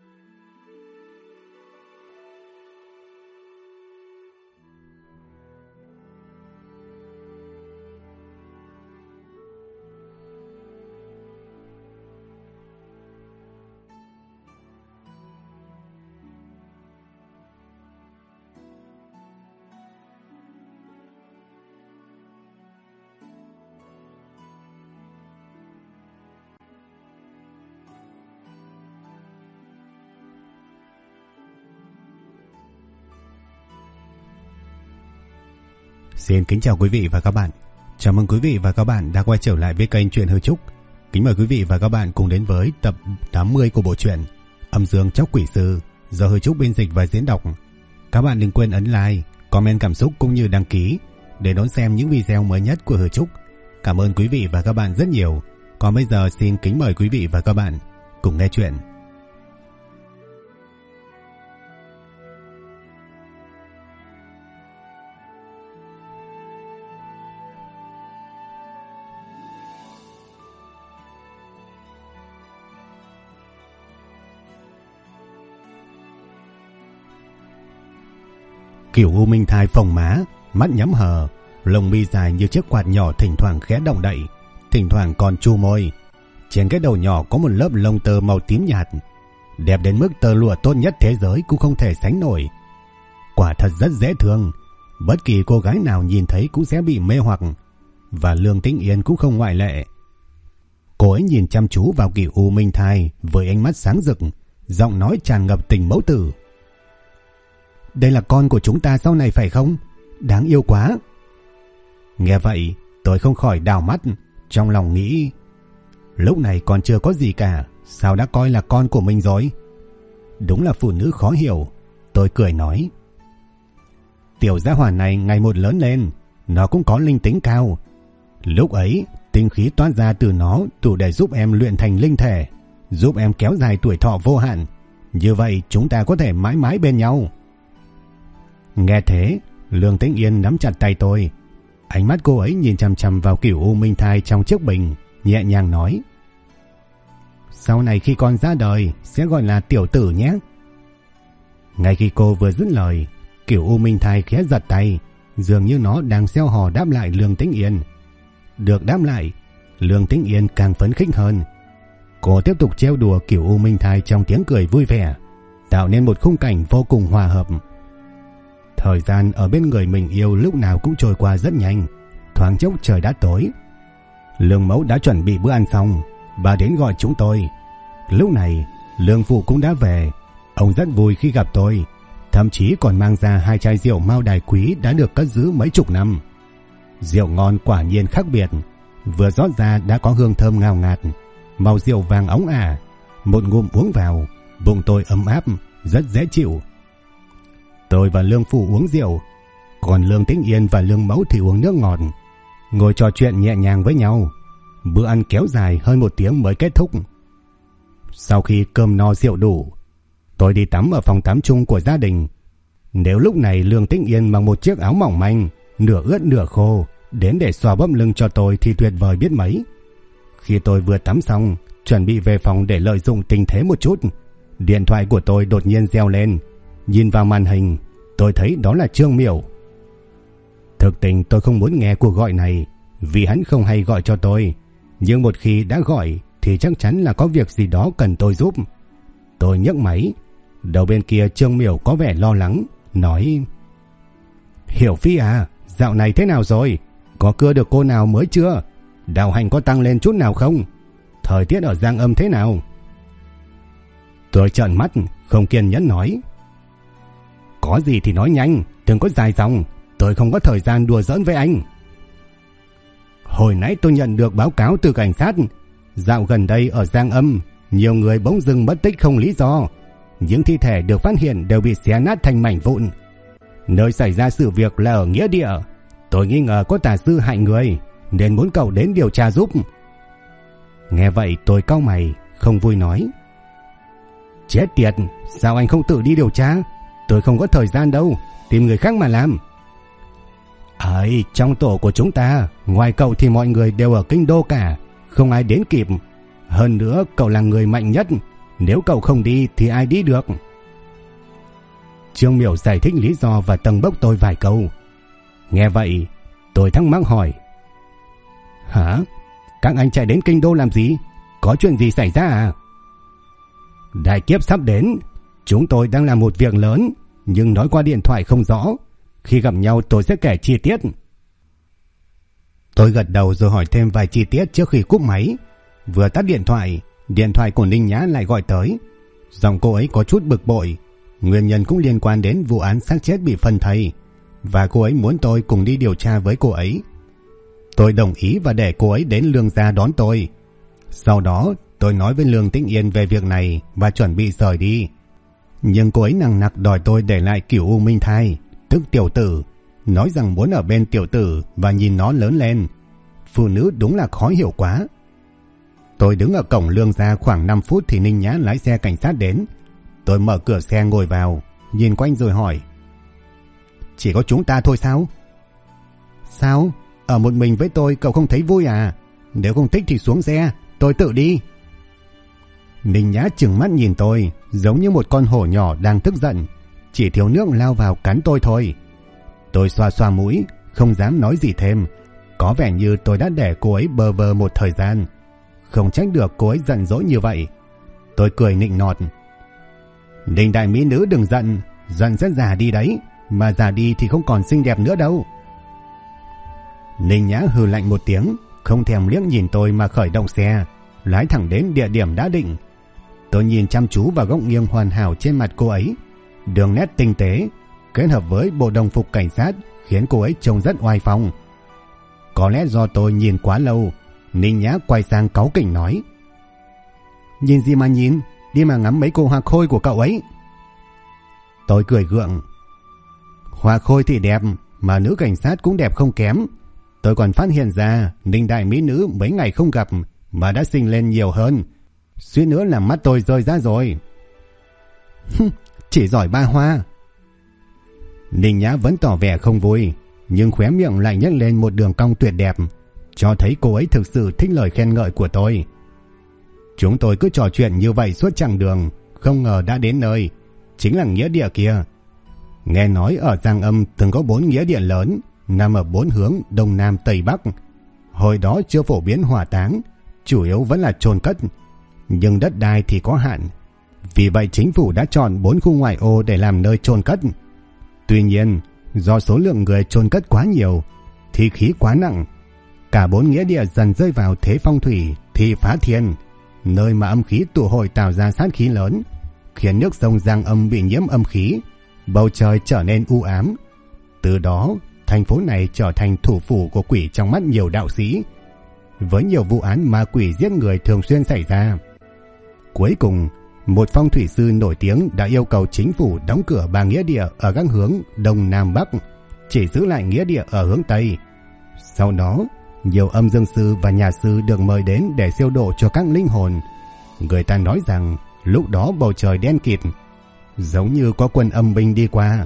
Xin kính chào quý vị và các bạn. Chào mừng quý vị và các bạn đã quay trở lại với kênh Truyện Hư Trúc. Kính mời quý vị và các bạn cùng đến với tập 80 của bộ truyện Âm Dương Chóc Quỷ Sư do Hư Trúc biên dịch và diễn đọc. Các bạn đừng quên ấn like, comment cảm xúc cũng như đăng ký để đón xem những video mới nhất của Hư Trúc. Cảm ơn quý vị và các bạn rất nhiều. Còn bây giờ xin kính mời quý vị và các bạn cùng nghe chuyện. Kiểu U Minh Thai phồng má, mắt nhắm hờ, lông mi dài như chiếc quạt nhỏ thỉnh thoảng khẽ động đậy, thỉnh thoảng còn chu môi. Trên cái đầu nhỏ có một lớp lông tơ màu tím nhạt, đẹp đến mức tơ lụa tốt nhất thế giới cũng không thể sánh nổi. Quả thật rất dễ thương, bất kỳ cô gái nào nhìn thấy cũng sẽ bị mê hoặc, và Lương Tĩnh Yên cũng không ngoại lệ. Cô ấy nhìn chăm chú vào Kiểu U Minh Thai với ánh mắt sáng rực, giọng nói tràn ngập tình mẫu tử. Đây là con của chúng ta sau này phải không? Đáng yêu quá. Nghe vậy tôi không khỏi đảo mắt, trong lòng nghĩ lúc này còn chưa có gì cả, sao đã coi là con của mình rồi? Đúng là phụ nữ khó hiểu. Tôi cười nói, tiểu gia hỏa này ngày một lớn lên, nó cũng có linh tính cao. Lúc ấy tinh khí toát ra từ nó đủ để giúp em luyện thành linh thể, giúp em kéo dài tuổi thọ vô hạn. Như vậy chúng ta có thể mãi mãi bên nhau. Nghe thế, Lương Tĩnh Yên nắm chặt tay tôi. Ánh mắt cô ấy nhìn chằm chằm vào Kiểu U Minh Thai trong chiếc bình, nhẹ nhàng nói, sau này khi con ra đời sẽ gọi là tiểu tử nhé. Ngay khi cô vừa dứt lời, Kiểu U Minh Thai khẽ giật tay, dường như nó đang gieo hò đáp lại Lương Tĩnh Yên. Được đáp lại, Lương Tĩnh Yên càng phấn khích hơn. Cô tiếp tục trêu đùa Kiểu U Minh Thai trong tiếng cười vui vẻ, tạo nên một khung cảnh vô cùng hòa hợp. Thời gian ở bên người mình yêu lúc nào cũng trôi qua rất nhanh, thoáng chốc trời đã tối. Lương mẫu đã chuẩn bị bữa ăn xong, bà đến gọi chúng tôi. Lúc này Lương phụ cũng đã về. Ông rất vui khi gặp tôi, thậm chí còn mang ra 2 chai rượu Mao Đài quý đã được cất giữ mấy chục năm. Rượu ngon quả nhiên khác biệt, vừa rót ra đã có hương thơm ngào ngạt, màu rượu vàng óng ả. Một ngụm uống vào, bụng tôi ấm áp, rất dễ chịu. Tôi và Lương phụ uống rượu, còn Lương Tĩnh Yên và Lương mẫu thì uống nước ngọt, ngồi trò chuyện nhẹ nhàng với nhau. Bữa ăn kéo dài hơn 1 tiếng mới kết thúc. Sau khi cơm no rượu đủ, tôi đi tắm ở phòng tắm chung của gia đình. Nếu lúc này Lương Tĩnh Yên mặc một chiếc áo mỏng manh, nửa ướt nửa khô, đến để xoa bóp lưng cho tôi thì tuyệt vời biết mấy. Khi tôi vừa tắm xong, chuẩn bị về phòng để lợi dụng tình thế một chút, điện thoại của tôi đột nhiên reo lên. Nhìn vào màn hình, tôi thấy đó là Trương Miểu. Thực tình tôi không muốn nghe cuộc gọi này, vì hắn không hay gọi cho tôi. Nhưng một khi đã gọi thì chắc chắn là có việc gì đó cần tôi giúp. Tôi nhấc máy. Đầu bên kia Trương Miểu có vẻ lo lắng, nói, Hiểu Phi à, dạo này thế nào rồi? Có cưa được cô nào mới chưa? Đạo hành có tăng lên chút nào không? Thời tiết ở Giang Âm thế nào? Tôi trợn mắt, không kiên nhẫn nói, có gì thì nói nhanh, đừng có dài dòng, tôi không có thời gian đùa giỡn với anh. Hồi nãy tôi nhận được báo cáo từ cảnh sát, dạo gần đây ở Giang Âm, nhiều người bỗng dưng mất tích không lý do. Những thi thể được phát hiện đều bị xé nát thành mảnh vụn. Nơi xảy ra sự việc là ở nghĩa địa. Tôi nghi ngờ có tà sư hại người, nên muốn cậu đến điều tra giúp. Nghe vậy tôi cau mày, không vui nói, chết tiệt, sao anh không tự đi điều tra? Tôi không có thời gian đâu, tìm người khác mà làm. Ấy, trong tổ của chúng ta, ngoài cậu thì mọi người đều ở kinh đô cả, không ai đến kịp. Hơn nữa cậu là người mạnh nhất, Nếu cậu không đi thì ai đi được? Trương Miểu giải thích lý do và tâng bốc tôi vài câu. Nghe vậy, tôi thắc mắc hỏi: Hả? Các anh chạy đến kinh đô làm gì? Có chuyện gì xảy ra à? Đại kiếp sắp đến. Chúng tôi đang làm một việc lớn, nhưng nói qua điện thoại không rõ. Khi gặp nhau tôi sẽ kể chi tiết. Tôi gật đầu rồi hỏi thêm vài chi tiết trước khi cúp máy. Vừa tắt điện thoại của Ninh Nhã lại gọi tới. Giọng cô ấy có chút bực bội. Nguyên nhân cũng liên quan đến vụ án xác chết bị phân thây, và cô ấy muốn tôi cùng đi điều tra với cô ấy. Tôi đồng ý và để cô ấy đến Lương gia đón tôi. Sau đó tôi nói với Lương Tĩnh Yên về việc này và chuẩn bị rời đi. Nhưng cô ấy nằng nặc đòi tôi để lại Cửu U Minh Thai, tức tiểu tử, nói rằng muốn ở bên tiểu tử và nhìn nó lớn lên. Phụ nữ đúng là khó hiểu quá. Tôi đứng ở cổng Lương gia khoảng 5 phút thì Ninh Nhã lái xe cảnh sát đến. Tôi mở cửa xe ngồi vào, nhìn quanh rồi hỏi: Chỉ có chúng ta thôi sao? Sao? Ở một mình với tôi cậu không thấy vui à? Nếu không thích thì xuống xe, tôi tự đi. Ninh Nhã trừng mắt nhìn tôi, giống như một con hổ nhỏ đang tức giận, chỉ thiếu nước lao vào cắn tôi thôi. Tôi xoa xoa mũi, không dám nói gì thêm. Có vẻ như tôi đã để cô ấy bơ vơ một thời gian. Không trách được cô ấy giận dỗi như vậy. Tôi cười nịnh nọt: Ninh đại mỹ nữ đừng giận, giận sẽ già đi đấy, mà già đi thì không còn xinh đẹp nữa đâu. Ninh Nhã hừ lạnh một tiếng, không thèm liếc nhìn tôi mà khởi động xe, lái thẳng đến địa điểm đã định. Tôi nhìn chăm chú vào góc nghiêng hoàn hảo trên mặt cô ấy. Đường nét tinh tế kết hợp với bộ đồng phục cảnh sát khiến cô ấy trông rất oai phong. Có lẽ do tôi nhìn quá lâu, Ninh Nhã quay sang cáu kỉnh nói: Nhìn gì mà nhìn, đi mà ngắm mấy cô hoa khôi của cậu ấy. Tôi cười gượng: Hoa khôi thì đẹp, mà nữ cảnh sát cũng đẹp không kém. Tôi còn phát hiện ra Ninh đại mỹ nữ mấy ngày không gặp mà đã xinh lên nhiều hơn, suýt nữa làm mắt tôi rơi ra rồi. Chỉ giỏi ba hoa. Ninh Nhã vẫn tỏ vẻ không vui, nhưng khóe miệng lại nhếch lên một đường cong tuyệt đẹp, cho thấy cô ấy thực sự thích lời khen ngợi của tôi. Chúng tôi cứ trò chuyện như vậy suốt chặng đường, không ngờ đã đến nơi, chính là nghĩa địa kia. Nghe nói ở Giang Âm từng có 4 nghĩa địa lớn, nằm ở 4 hướng Đông Nam Tây Bắc. Hồi đó chưa phổ biến hỏa táng, chủ yếu vẫn là chôn cất, nhưng đất đai thì có hạn. Vì vậy chính phủ đã chọn 4 khu ngoại ô để làm nơi chôn cất. Tuy nhiên, do số lượng người chôn cất quá nhiều, thi khí quá nặng, cả 4 nghĩa địa dần rơi vào thế phong thủy thì phá thiên, nơi mà âm khí tụ hội tạo ra sát khí lớn, khiến nước sông Giang Âm bị nhiễm âm khí, bầu trời trở nên u ám. Từ đó, thành phố này trở thành thủ phủ của quỷ trong mắt nhiều đạo sĩ, với nhiều vụ án ma quỷ giết người thường xuyên xảy ra. Cuối cùng, một phong thủy sư nổi tiếng đã yêu cầu chính phủ đóng cửa 3 nghĩa địa ở các hướng Đông Nam Bắc, chỉ giữ lại nghĩa địa ở hướng Tây. Sau đó, nhiều âm dương sư và nhà sư được mời đến để siêu độ cho các linh hồn. Người ta nói rằng lúc đó bầu trời đen kịt, giống như có quân âm binh đi qua.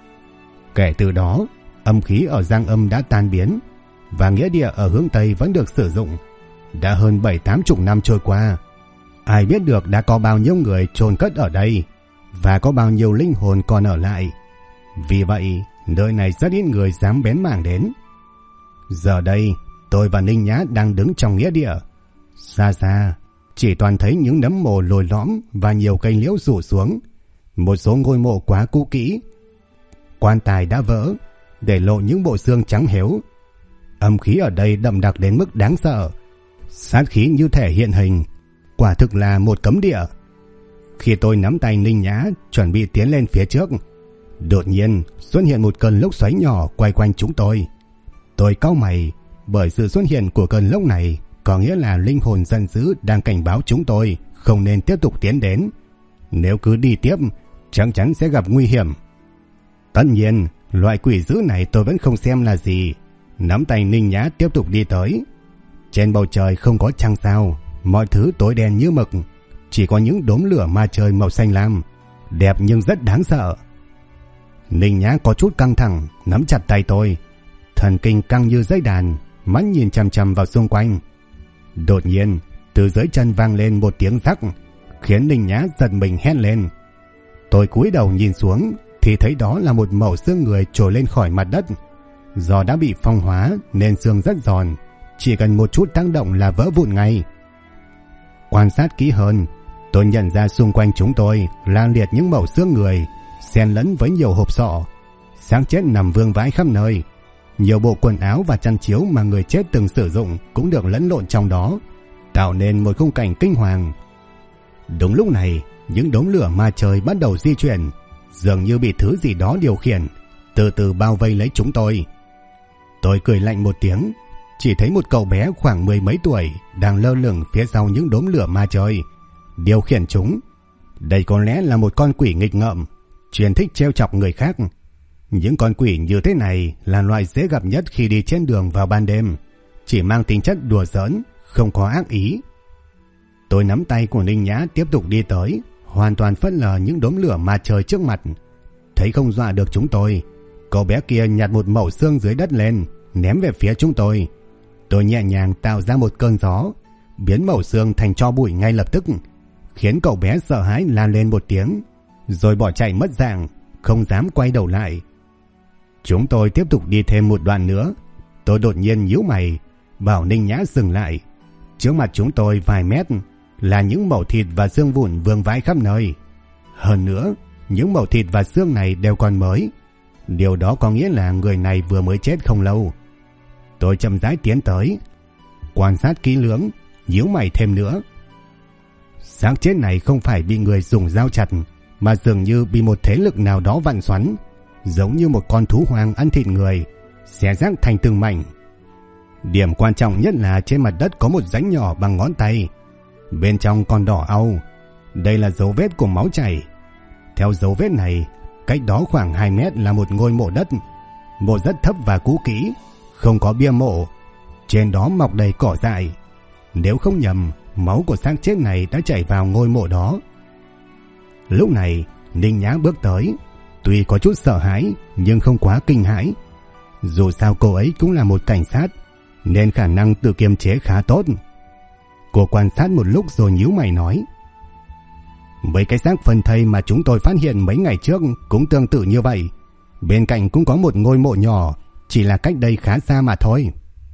Kể từ đó, âm khí ở Giang Âm đã tan biến, và nghĩa địa ở hướng Tây vẫn được sử dụng. Đã hơn 7-80 năm trôi qua, ai biết được đã có bao nhiêu người chôn cất ở đây, và có bao nhiêu linh hồn còn ở lại. Vì vậy, nơi này rất ít người dám bén mảng đến. Giờ đây, tôi và Ninh Nhã đang đứng trong nghĩa địa. Xa xa, chỉ toàn thấy những nấm mồ lồi lõm và nhiều cây liễu rủ xuống. Một số ngôi mộ quá cũ kỹ, quan tài đã vỡ, để lộ những bộ xương trắng héo. Âm khí ở đây đậm đặc đến mức đáng sợ, sát khí như thể hiện hình, quả thực là một cấm địa. Khi tôi nắm tay Ninh Nhã chuẩn bị tiến lên phía trước, đột nhiên xuất hiện một cơn lốc xoáy nhỏ quay quanh chúng tôi. Tôi cau mày, bởi sự xuất hiện của cơn lốc này có nghĩa là linh hồn giận dữ đang cảnh báo chúng tôi không nên tiếp tục tiến đến. Nếu cứ đi tiếp, chắc chắn sẽ gặp nguy hiểm. Tất nhiên, loại quỷ dữ này tôi vẫn không xem là gì. Nắm tay Ninh Nhã tiếp tục đi tới. Trên bầu trời không có trăng sao, mọi thứ tối đen như mực, chỉ có những đốm lửa ma trời màu xanh lam, đẹp nhưng rất đáng sợ. Ninh Nhã có chút căng thẳng, nắm chặt tay tôi, thần kinh căng như dây đàn, mắt nhìn chằm chằm vào xung quanh. Đột nhiên, từ dưới chân vang lên một tiếng rắc, khiến Ninh Nhã giật mình hét lên. Tôi cúi đầu nhìn xuống thì thấy đó là một mẩu xương người trồi lên khỏi mặt đất. Do đã bị phong hóa nên xương rất giòn, chỉ cần một chút tác động là vỡ vụn ngay. Quan sát kỹ hơn, tôi nhận ra xung quanh chúng tôi la liệt những mẩu xương người, xen lẫn với nhiều hộp sọ. Xác chết nằm vương vãi khắp nơi. Nhiều bộ quần áo và chăn chiếu mà người chết từng sử dụng cũng được lẫn lộn trong đó, tạo nên một khung cảnh kinh hoàng. Đúng lúc này, những đống lửa ma trời bắt đầu di chuyển, dường như bị thứ gì đó điều khiển, từ từ bao vây lấy chúng tôi. Tôi cười lạnh một tiếng, chỉ thấy một cậu bé khoảng 10 mấy tuổi đang lơ lửng phía sau những đốm lửa ma trời, điều khiển chúng. Đây có lẽ là một con quỷ nghịch ngợm, chuyên thích trêu chọc người khác. Những con quỷ như thế này là loại dễ gặp nhất khi đi trên đường vào ban đêm, chỉ mang tính chất đùa giỡn, không có ác ý. Tôi nắm tay của Ninh Nhã tiếp tục đi tới, hoàn toàn phớt lờ những đốm lửa ma trời trước mặt. Thấy không dọa được chúng tôi, cậu bé kia nhặt một mẩu xương dưới đất lên, ném về phía chúng tôi. Tôi nhẹ nhàng tạo ra một cơn gió, biến mẩu xương thành tro bụi ngay lập tức, khiến cậu bé sợ hãi la lên một tiếng, rồi bỏ chạy mất dạng, không dám quay đầu lại. Chúng tôi tiếp tục đi thêm một đoạn nữa. Tôi đột nhiên nhíu mày, bảo Ninh Nhã dừng lại. Trước mặt chúng tôi vài mét là những mẩu thịt và xương vụn vương vãi khắp nơi. Hơn nữa, những mẩu thịt và xương này đều còn mới. Điều đó có nghĩa là người này vừa mới chết không lâu. Tôi chậm rãi tiến tới, quan sát kỹ lưỡng, nhíu mày thêm nữa. Xác chết này không phải bị người dùng dao chặt, mà dường như bị một thế lực nào đó vặn xoắn, giống như một con thú hoang ăn thịt người, xé rác thành từng mảnh. Điểm quan trọng nhất là trên mặt đất có một rãnh nhỏ bằng ngón tay, bên trong còn đỏ au. Đây là dấu vết của máu chảy. Theo dấu vết này, cách đó khoảng 2 mét là một ngôi mộ đất, mộ rất thấp và cũ kỹ, không có bia mộ, trên đó mọc đầy cỏ dại. Nếu không nhầm, máu của xác chết này đã chảy vào ngôi mộ đó. Lúc này, Ninh Nhã bước tới, tuy có chút sợ hãi nhưng không quá kinh hãi. Dù sao cô ấy cũng là một cảnh sát, nên khả năng tự kiềm chế khá tốt. Cô quan sát một lúc rồi nhíu mày nói: mấy cái xác phần thây mà chúng tôi phát hiện mấy ngày trước cũng tương tự như vậy. Bên cạnh cũng có một ngôi mộ nhỏ, chỉ là cách đây khá xa mà thôi.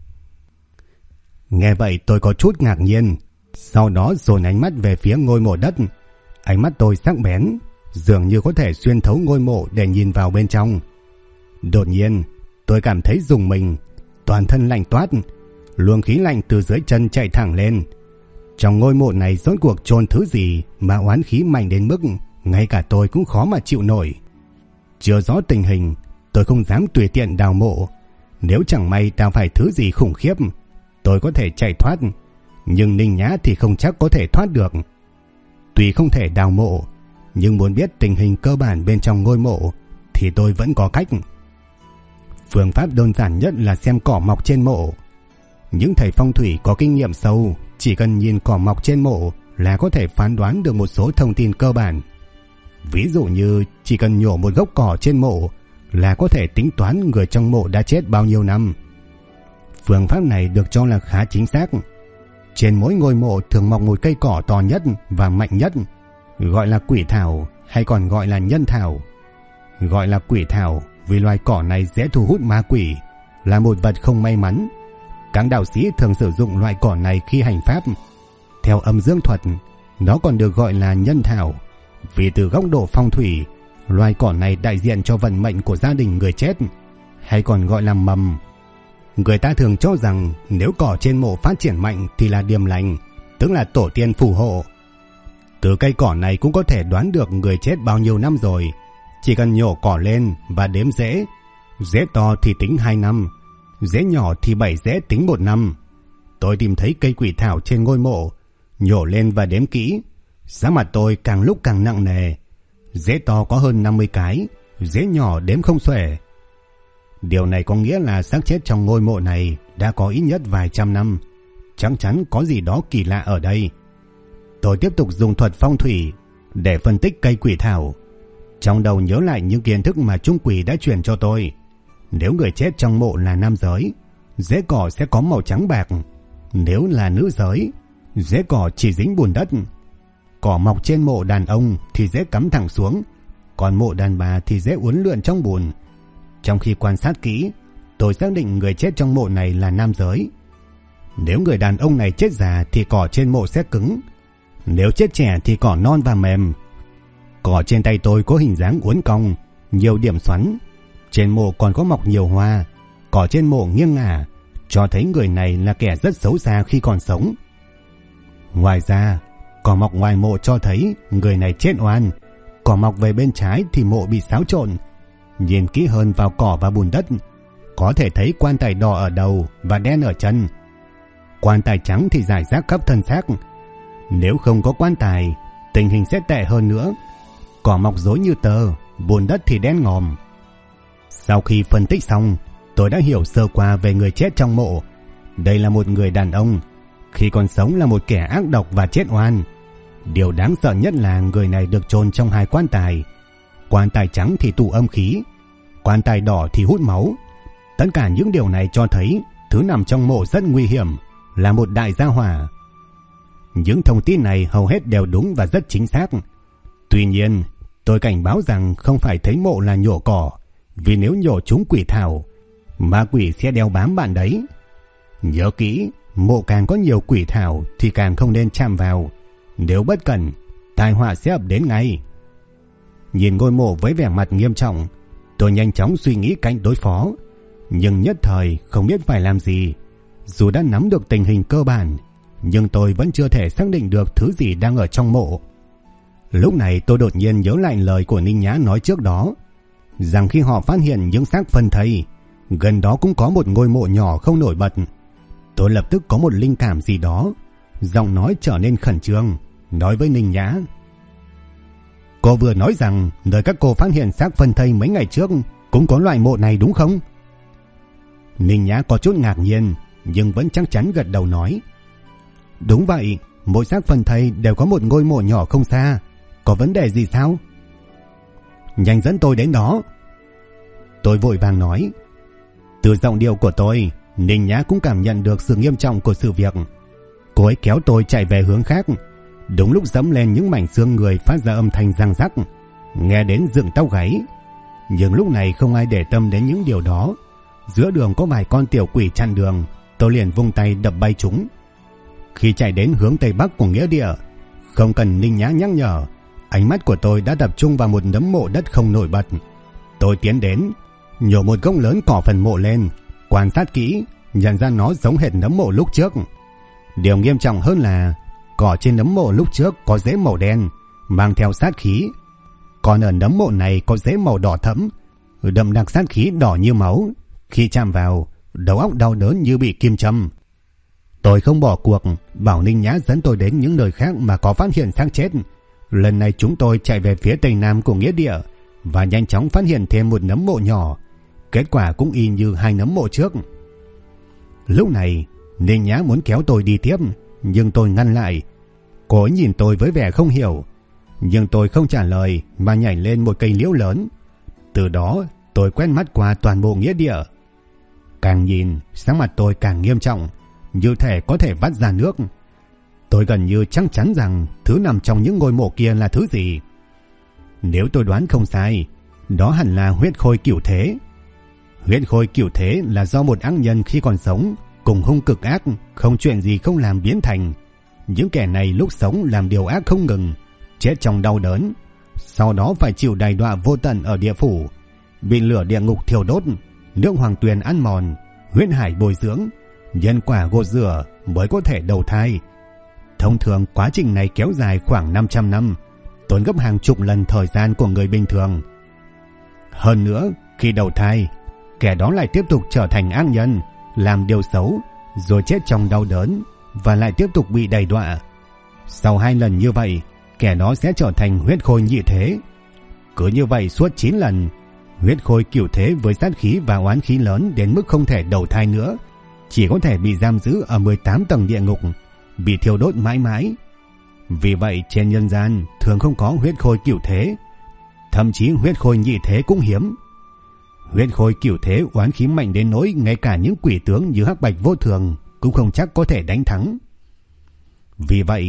Nghe vậy tôi có chút ngạc nhiên, sau đó dồn ánh mắt về phía ngôi mộ đất. Ánh mắt tôi sắc bén, dường như có thể xuyên thấu ngôi mộ để nhìn vào bên trong. Đột nhiên, tôi cảm thấy rùng mình, toàn thân lạnh toát, luồng khí lạnh từ dưới chân chạy thẳng lên. Trong ngôi mộ này rốt cuộc chôn thứ gì mà oán khí mạnh đến mức ngay cả tôi cũng khó mà chịu nổi. Chưa rõ tình hình, tôi không dám tùy tiện đào mộ. Nếu chẳng may đào phải thứ gì khủng khiếp, tôi có thể chạy thoát, nhưng Ninh Nhã thì không chắc có thể thoát được. Tuy không thể đào mộ, nhưng muốn biết tình hình cơ bản bên trong ngôi mộ thì tôi vẫn có cách. Phương pháp đơn giản nhất là xem cỏ mọc trên mộ. Những thầy phong thủy có kinh nghiệm sâu chỉ cần nhìn cỏ mọc trên mộ là có thể phán đoán được một số thông tin cơ bản. Ví dụ như chỉ cần nhổ một gốc cỏ trên mộ là có thể tính toán người trong mộ đã chết bao nhiêu năm. Phương pháp này được cho là khá chính xác. Trên mỗi ngôi mộ thường mọc một cây cỏ to nhất và mạnh nhất, gọi là quỷ thảo hay còn gọi là nhân thảo. Gọi là quỷ thảo vì loài cỏ này dễ thu hút ma quỷ, là một vật không may mắn. Các đạo sĩ thường sử dụng loại cỏ này khi hành pháp. Theo âm dương thuật, nó còn được gọi là nhân thảo, vì từ góc độ phong thủy, loài cỏ này đại diện cho vận mệnh của gia đình người chết, hay còn gọi là mầm. Người ta thường cho rằng nếu cỏ trên mộ phát triển mạnh thì là điềm lành, tức là tổ tiên phù hộ. Từ cây cỏ này cũng có thể đoán được người chết bao nhiêu năm rồi. Chỉ cần nhổ cỏ lên và đếm rễ. Rễ to thì tính 2 năm, rễ nhỏ thì 7 rễ tính 1 năm. Tôi tìm thấy cây quỷ thảo trên ngôi mộ, nhổ lên và đếm kỹ. Giá mặt tôi càng lúc càng nặng nề. Rễ to có hơn 50 cái, rễ nhỏ đếm không xuể. Điều này có nghĩa là xác chết trong ngôi mộ này đã có ít nhất vài trăm năm. Chắc chắn có gì đó kỳ lạ ở đây. Tôi tiếp tục dùng thuật phong thủy để phân tích cây quỷ thảo. Trong đầu nhớ lại những kiến thức mà Trung Quỷ đã truyền cho tôi. Nếu người chết trong mộ là nam giới, rễ cỏ sẽ có màu trắng bạc. Nếu là nữ giới, rễ cỏ chỉ dính bùn đất. Cỏ mọc trên mộ đàn ông thì dễ cắm thẳng xuống, còn mộ đàn bà thì dễ uốn lượn trong bùn. Trong khi quan sát kỹ, tôi xác định người chết trong mộ này là nam giới. Nếu người đàn ông này chết già thì cỏ trên mộ sẽ cứng, nếu chết trẻ thì cỏ non và mềm. Cỏ trên tay tôi có hình dáng uốn cong, nhiều điểm xoắn. Trên mộ còn có mọc nhiều hoa. Cỏ trên mộ nghiêng ngả, cho thấy người này là kẻ rất xấu xa khi còn sống. Ngoài ra, cỏ mọc ngoài mộ cho thấy người này chết oan. Cỏ mọc về bên trái thì mộ bị xáo trộn. Nhìn kỹ hơn vào cỏ và bùn đất, có thể thấy quan tài đỏ ở đầu và đen ở chân. Quan tài trắng thì rải rác khắp thân xác. Nếu không có quan tài, tình hình sẽ tệ hơn nữa. Cỏ mọc rối như tơ, bùn đất thì đen ngòm. Sau khi phân tích xong, tôi đã hiểu sơ qua về người chết trong mộ. Đây là một người đàn ông, khi còn sống là một kẻ ác độc và chết oan. Điều đáng sợ nhất là người này được chôn trong 2 quan tài. Quan tài trắng thì tụ âm khí, quan tài đỏ thì hút máu. Tất cả những điều này cho thấy thứ nằm trong mộ rất nguy hiểm, là một đại gia hỏa. Những thông tin này hầu hết đều đúng và rất chính xác. Tuy nhiên, tôi cảnh báo rằng không phải thấy mộ là nhổ cỏ, vì nếu nhổ trúng quỷ thảo, ma quỷ sẽ đeo bám bạn đấy. Nhớ kỹ, mộ càng có nhiều quỷ thảo thì càng không nên chạm vào. Nếu bất cẩn, tai họa sẽ ập đến ngay. Nhìn ngôi mộ với vẻ mặt nghiêm trọng, tôi nhanh chóng suy nghĩ cách đối phó, nhưng nhất thời không biết phải làm gì. Dù đã nắm được tình hình cơ bản, nhưng tôi vẫn chưa thể xác định được thứ gì đang ở trong mộ. Lúc này tôi đột nhiên nhớ lại lời của Ninh Nhã nói trước đó, rằng khi họ phát hiện những xác phân thây, gần đó cũng có một ngôi mộ nhỏ không nổi bật. Tôi lập tức có một linh cảm gì đó, giọng nói trở nên khẩn trương, nói với Ninh Nhã: "Cô vừa nói rằng nơi các cô phát hiện xác phân thây mấy ngày trước cũng có loại mộ này đúng không?" Ninh Nhã có chút ngạc nhiên, nhưng vẫn chắc chắn gật đầu nói: "Đúng vậy, mỗi xác phân thây đều có một ngôi mộ nhỏ không xa. Có vấn đề gì sao?" "Nhanh dẫn tôi đến đó." Tôi vội vàng nói. Từ giọng điệu của tôi, Ninh Nhã cũng cảm nhận được sự nghiêm trọng của sự việc. Cô ấy kéo tôi chạy về hướng khác. Đúng lúc dẫm lên những mảnh xương người phát ra âm thanh răng rắc, nghe đến dựng tóc gáy. Nhưng lúc này không ai để tâm đến những điều đó. Giữa đường có vài con tiểu quỷ chặn đường, tôi liền vung tay đập bay chúng. Khi chạy đến hướng tây bắc của nghĩa địa, không cần Ninh Nhã nhắc nhở, ánh mắt của tôi đã tập trung vào một nấm mộ đất không nổi bật. Tôi tiến đến, nhổ một gốc lớn cỏ phần mộ lên, quan sát kỹ, nhận ra nó giống hệt nấm mộ lúc trước. Điều nghiêm trọng hơn là cỏ trên nấm mộ lúc trước có rễ màu đen, mang theo sát khí. Còn ở nấm mộ này có rễ màu đỏ thẫm, đậm đặc sát khí đỏ như máu. Khi chạm vào, đầu óc đau đớn như bị kim châm. Tôi không bỏ cuộc, bảo Ninh Nhã dẫn tôi đến những nơi khác mà có phát hiện xác chết. Lần này chúng tôi chạy về phía tây nam của nghĩa địa và nhanh chóng phát hiện thêm một nấm mộ nhỏ. Kết quả cũng y như 2 nấm mộ trước. Lúc này, Ninh Nhã muốn kéo tôi đi tiếp, nhưng tôi ngăn lại. Cô ấy nhìn tôi với vẻ không hiểu, nhưng tôi không trả lời mà nhảy lên một cây liễu lớn. Từ đó, tôi quét mắt qua toàn bộ nghĩa địa. Càng nhìn, sắc mặt tôi càng nghiêm trọng, như thể có thể vắt ra nước. Tôi gần như chắc chắn rằng thứ nằm trong những ngôi mộ kia là thứ gì. Nếu tôi đoán không sai, đó hẳn là huyết khôi cửu thế. Huyết khôi cửu thế là do một ác nhân khi còn sống cùng hung cực ác, không chuyện gì không làm biến thành. Những kẻ này lúc sống làm điều ác không ngừng, chết trong đau đớn, sau đó phải chịu đày đọa vô tận ở địa phủ, bị lửa địa ngục thiêu đốt, nước hoàng tuyền ăn mòn, huyết hải bồi dưỡng, nhân quả gột rửa mới có thể đầu thai. Thông thường quá trình này kéo dài khoảng 500 năm, tốn gấp hàng chục lần thời gian của người bình thường. Hơn nữa, khi đầu thai, kẻ đó lại tiếp tục trở thành ác nhân, làm điều xấu, rồi chết trong đau đớn và lại tiếp tục bị đày đọa. Sau 2 lần như vậy, kẻ đó sẽ trở thành huyết khôi nhị thế. Cứ như vậy suốt 9 lần, huyết khôi cửu thế với sát khí và oán khí lớn đến mức không thể đầu thai nữa, chỉ có thể bị giam giữ ở 18 tầng địa ngục, bị thiêu đốt mãi mãi. Vì vậy trên nhân gian thường không có huyết khôi cửu thế, thậm chí huyết khôi nhị thế cũng hiếm. Huyết khôi cửu thế oán khí mạnh đến nỗi ngay cả những quỷ tướng như Hắc Bạch Vô Thường cũng không chắc có thể đánh thắng. Vì vậy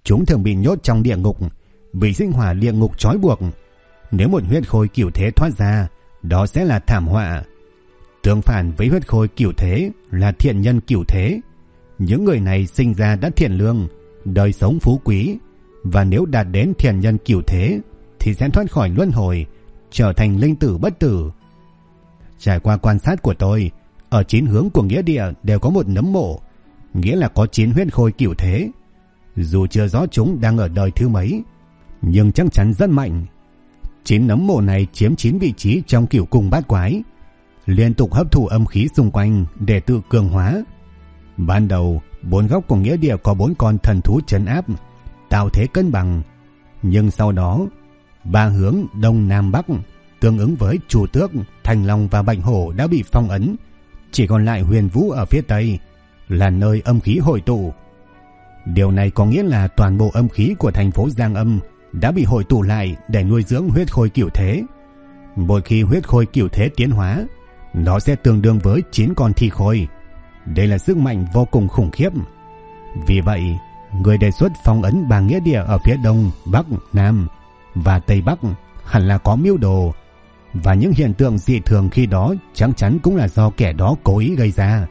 Chúng thường bị nhốt trong địa ngục, bị sinh hỏa địa ngục trói buộc. Nếu một huyết khôi cửu thế thoát ra, đó sẽ là thảm họa. Tương phản với huyết khôi cửu thế là thiện nhân cửu thế. Những người này sinh ra đã thiện lương, đời sống phú quý, và nếu đạt đến thiện nhân cửu thế thì sẽ thoát khỏi luân hồi, trở thành linh tử bất tử. Trải qua quan sát của tôi, ở 9 hướng của nghĩa địa đều có một nấm mộ, nghĩa là có 9 huyết khôi cửu thế. Dù chưa rõ chúng đang ở đời thứ mấy, nhưng chắc chắn rất mạnh. 9 nấm mộ này chiếm 9 vị trí trong cửu cung bát quái, liên tục hấp thụ âm khí xung quanh để tự cường hóa. Ban đầu, 4 góc của nghĩa địa có 4 con thần thú trấn áp, tạo thế cân bằng. Nhưng sau đó, 3 hướng đông nam bắc tương ứng với Chu Tước, Thanh Long và Bạch Hổ đã bị phong ấn, chỉ còn lại Huyền Vũ ở phía tây là nơi âm khí hội tụ. Điều này có nghĩa là toàn bộ âm khí của thành phố Giang Âm đã bị hội tụ lại để nuôi dưỡng huyết khôi cửu thế. Một khi huyết khôi cửu thế tiến hóa, nó sẽ tương đương với 9 con thi khôi. Đây là sức mạnh vô cùng khủng khiếp. Vì vậy, người đề xuất phong ấn 3 nghĩa địa ở phía đông, bắc, nam và tây bắc hẳn là có mưu đồ, và những hiện tượng dị thường khi đó chắc chắn cũng là do kẻ đó cố ý gây ra.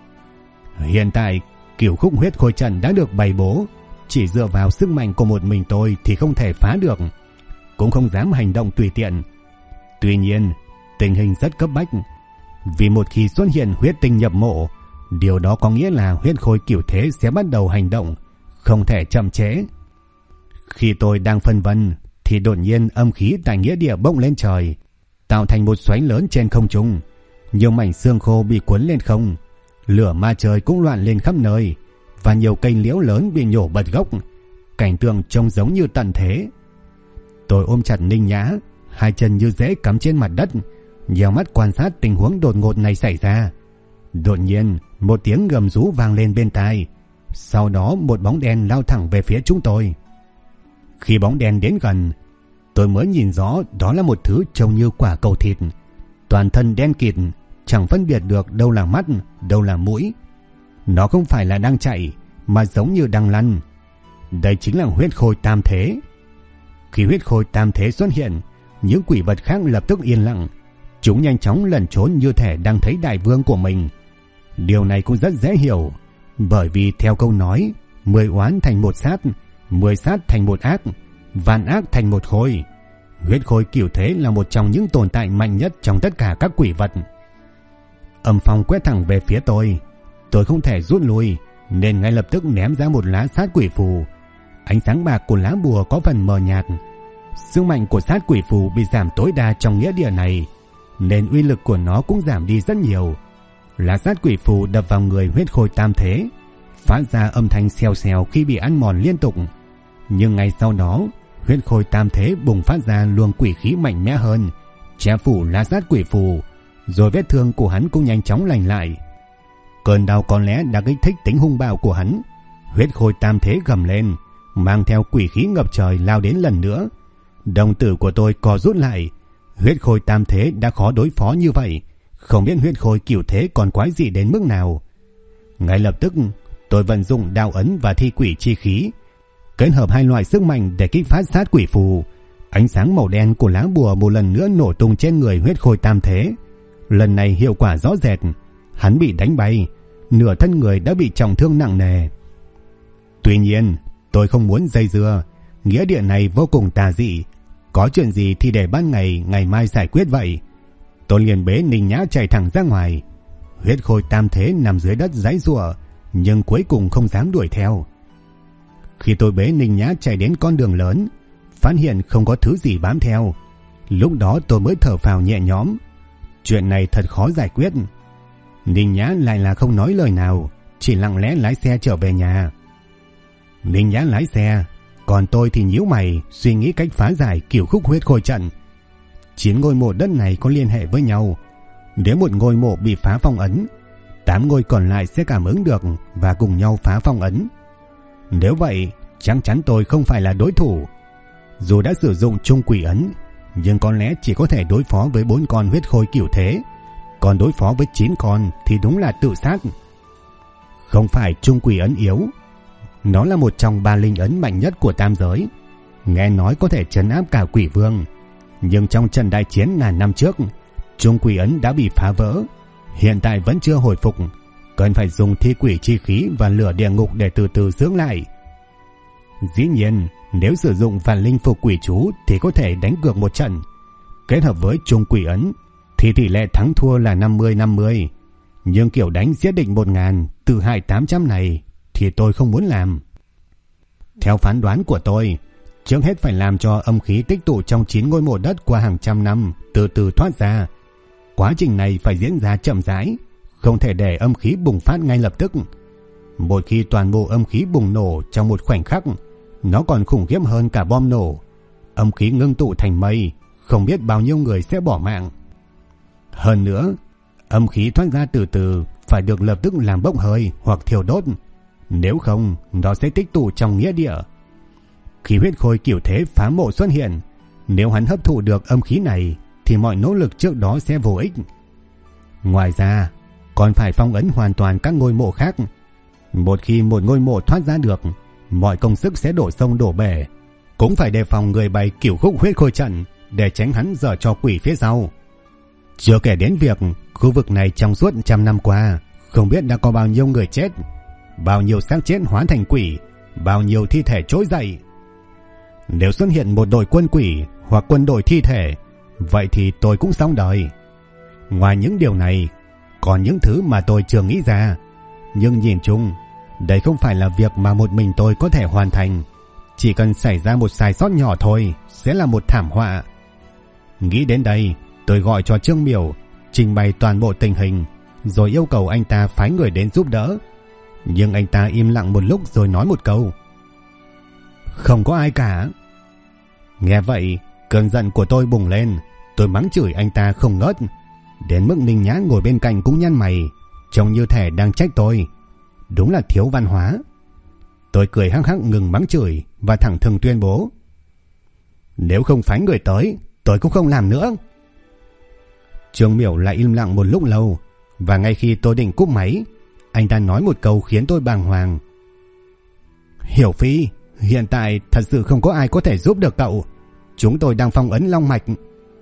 Hiện tại, Cửu Khúc huyết khôi trận đã được bày bố, chỉ dựa vào sức mạnh của một mình tôi thì không thể phá được, cũng không dám hành động tùy tiện. Tuy nhiên, tình hình rất cấp bách, vì một khi xuất hiện huyết tinh nhập mộ, điều đó có nghĩa là huyết khôi cửu thế sẽ bắt đầu hành động, không thể chậm trễ. Khi tôi đang phân vân thì đột nhiên âm khí tại nghĩa địa bỗng lên trời, tạo thành một xoáy lớn trên không trung. Nhiều mảnh xương khô bị cuốn lên không, lửa ma trời cũng loạn lên khắp nơi, và nhiều cây liễu lớn bị nhổ bật gốc. Cảnh tượng trông giống như tận thế. Tôi ôm chặt Ninh Nhã, hai chân như rễ cắm trên mặt đất, nhèo mắt quan sát tình huống đột ngột này xảy ra. Đột nhiên, một tiếng gầm rú vang lên bên tai. Sau đó một bóng đen lao thẳng về phía chúng tôi. Khi bóng đen đến gần, tôi mới nhìn rõ đó là một thứ trông như quả cầu thịt, toàn thân đen kịt, chẳng phân biệt được đâu là mắt, đâu là mũi. Nó không phải là đang chạy, mà giống như đang lăn. Đây chính là huyết khôi tam thế. Khi huyết khôi tam thế xuất hiện, những quỷ vật khác lập tức yên lặng. Chúng nhanh chóng lẩn trốn như thể đang thấy đại vương của mình. Điều này cũng rất dễ hiểu, bởi vì theo câu nói, 10 oán thành một sát, 10 sát thành một ác, vạn ác thành một khôi. Huyết khôi cửu thế là một trong những tồn tại mạnh nhất trong tất cả các quỷ vật. Âm phong quét thẳng về phía tôi. Tôi không thể rút lui, nên ngay lập tức ném ra một lá sát quỷ phù. Ánh sáng bạc của lá bùa có phần mờ nhạt. Sức mạnh của sát quỷ phù bị giảm tối đa trong nghĩa địa này, nên uy lực của nó cũng giảm đi rất nhiều. Lá sát quỷ phù đập vào người huyết khôi tam thế, phát ra âm thanh xèo xèo khi bị ăn mòn liên tục. Nhưng ngay sau đó, huyết khôi tam thế bùng phát ra luồng quỷ khí mạnh mẽ hơn, che phủ lá sát quỷ phù, rồi vết thương của hắn cũng nhanh chóng lành lại. Cơn đau có lẽ đã kích thích tính hung bạo của hắn. Huyết khôi tam thế gầm lên, mang theo quỷ khí ngập trời lao đến lần nữa. Đồng tử của tôi co rút lại. Huyết khôi tam thế đã khó đối phó như vậy, không biết huyết khôi cửu thế còn quái dị đến mức nào. Ngay lập tức, tôi vận dụng đạo ấn và thi quỷ chi khí, kết hợp hai loại sức mạnh để kích phát sát quỷ phù. Ánh sáng màu đen của lá bùa một lần nữa nổ tung trên người huyết khôi tam thế. Lần này hiệu quả rõ rệt, hắn bị đánh bay, nửa thân người đã bị trọng thương nặng nề. Tuy nhiên, tôi không muốn dây dưa, nghĩa địa này vô cùng tà dị, có chuyện gì thì để ban ngày mai giải quyết vậy. Tôi liền bế Ninh Nhã chạy thẳng ra ngoài. Huyết khôi tam thế nằm dưới đất giãy giụa, nhưng cuối cùng không dám đuổi theo. Khi tôi bế Ninh Nhã chạy đến con đường lớn, phát hiện không có thứ gì bám theo. Lúc đó tôi mới thở phào nhẹ nhõm. Chuyện này thật khó giải quyết. Ninh Nhã lại là không nói lời nào, chỉ lặng lẽ lái xe trở về nhà. Ninh Nhã lái xe, còn tôi thì nhíu mày suy nghĩ cách phá giải Cửu Khúc huyết khôi trận. 9 ngôi mộ đất này có liên hệ với nhau. Nếu một ngôi mộ bị phá phong ấn, 8 ngôi còn lại sẽ cảm ứng được và cùng nhau phá phong ấn. Nếu vậy, chắc chắn tôi không phải là đối thủ. Dù đã sử dụng chung quỷ ấn, nhưng có lẽ chỉ có thể đối phó với 4 con huyết khôi cửu thế, còn đối phó với 9 con thì đúng là tự sát. Không phải chung quỷ ấn yếu, Nó là một trong 3 linh ấn mạnh nhất của tam giới, nghe nói có thể trấn áp cả quỷ vương. Nhưng trong trận đại chiến ngàn năm trước, Trung Quỷ ấn đã bị phá vỡ, hiện tại vẫn chưa hồi phục, cần phải dùng thi quỷ chi khí và lửa địa ngục để từ từ dưỡng lại. Dĩ nhiên, nếu sử dụng vạn linh phục quỷ chú thì có thể đánh cược một trận. Kết hợp với Trung Quỷ ấn thì tỷ lệ thắng thua là 50-50. Nhưng kiểu đánh giết địch 1000 tự hại 800 này thì tôi không muốn làm. Theo phán đoán của tôi, trước hết phải làm cho âm khí tích tụ trong 9 ngôi mộ đất qua hàng trăm năm từ từ thoát ra. Quá trình này phải diễn ra chậm rãi, không thể để âm khí bùng phát ngay lập tức. Một khi toàn bộ âm khí bùng nổ trong một khoảnh khắc, nó còn khủng khiếp hơn cả bom nổ. Âm khí ngưng tụ thành mây, không biết bao nhiêu người sẽ bỏ mạng. Hơn nữa, âm khí thoát ra từ từ phải được lập tức làm bốc hơi hoặc thiêu đốt, nếu không nó sẽ tích tụ trong nghĩa địa. Khi huyết khôi cửu thế phá mộ xuất hiện, nếu hắn hấp thụ được âm khí này thì mọi nỗ lực trước đó sẽ vô ích. Ngoài ra, còn phải phong ấn hoàn toàn các ngôi mộ khác. Một khi một ngôi mộ thoát ra được, mọi công sức sẽ đổ sông đổ bể. Cũng phải đề phòng người bày cửu khúc huyết khôi trận để tránh hắn giở cho quỷ phía sau. Chưa kể đến việc khu vực này trong suốt 100 năm qua không biết đã có bao nhiêu người chết, bao nhiêu xác chết hóa thành quỷ, bao nhiêu thi thể trỗi dậy. Nếu xuất hiện một đội quân quỷ hoặc quân đội thi thể, vậy thì tôi cũng xong đời. Ngoài những điều này, còn những thứ mà tôi chưa nghĩ ra. Nhưng nhìn chung, đây không phải là việc mà một mình tôi có thể hoàn thành. Chỉ cần xảy ra một sai sót nhỏ thôi sẽ là một thảm họa. Nghĩ đến đây, tôi gọi cho Trương Miểu, trình bày toàn bộ tình hình, rồi yêu cầu anh ta phái người đến giúp đỡ. Nhưng anh ta im lặng một lúc rồi nói một câu: "Không có ai cả." Nghe vậy, cơn giận của tôi bùng lên. Tôi mắng chửi anh ta không ngớt, đến mức Ninh Nhã ngồi bên cạnh cũng nhăn mày, trông như thể đang trách tôi. Đúng là thiếu văn hóa. Tôi cười hắc hắc ngừng mắng chửi và thẳng thừng tuyên bố: "Nếu không phái người tới, tôi cũng không làm nữa." Trương Miểu lại im lặng một lúc lâu, và ngay khi tôi định cúp máy, anh ta nói một câu khiến tôi bàng hoàng: "Hiểu Phi, hiện tại thật sự không có ai có thể giúp được cậu. Chúng tôi đang phong ấn long mạch."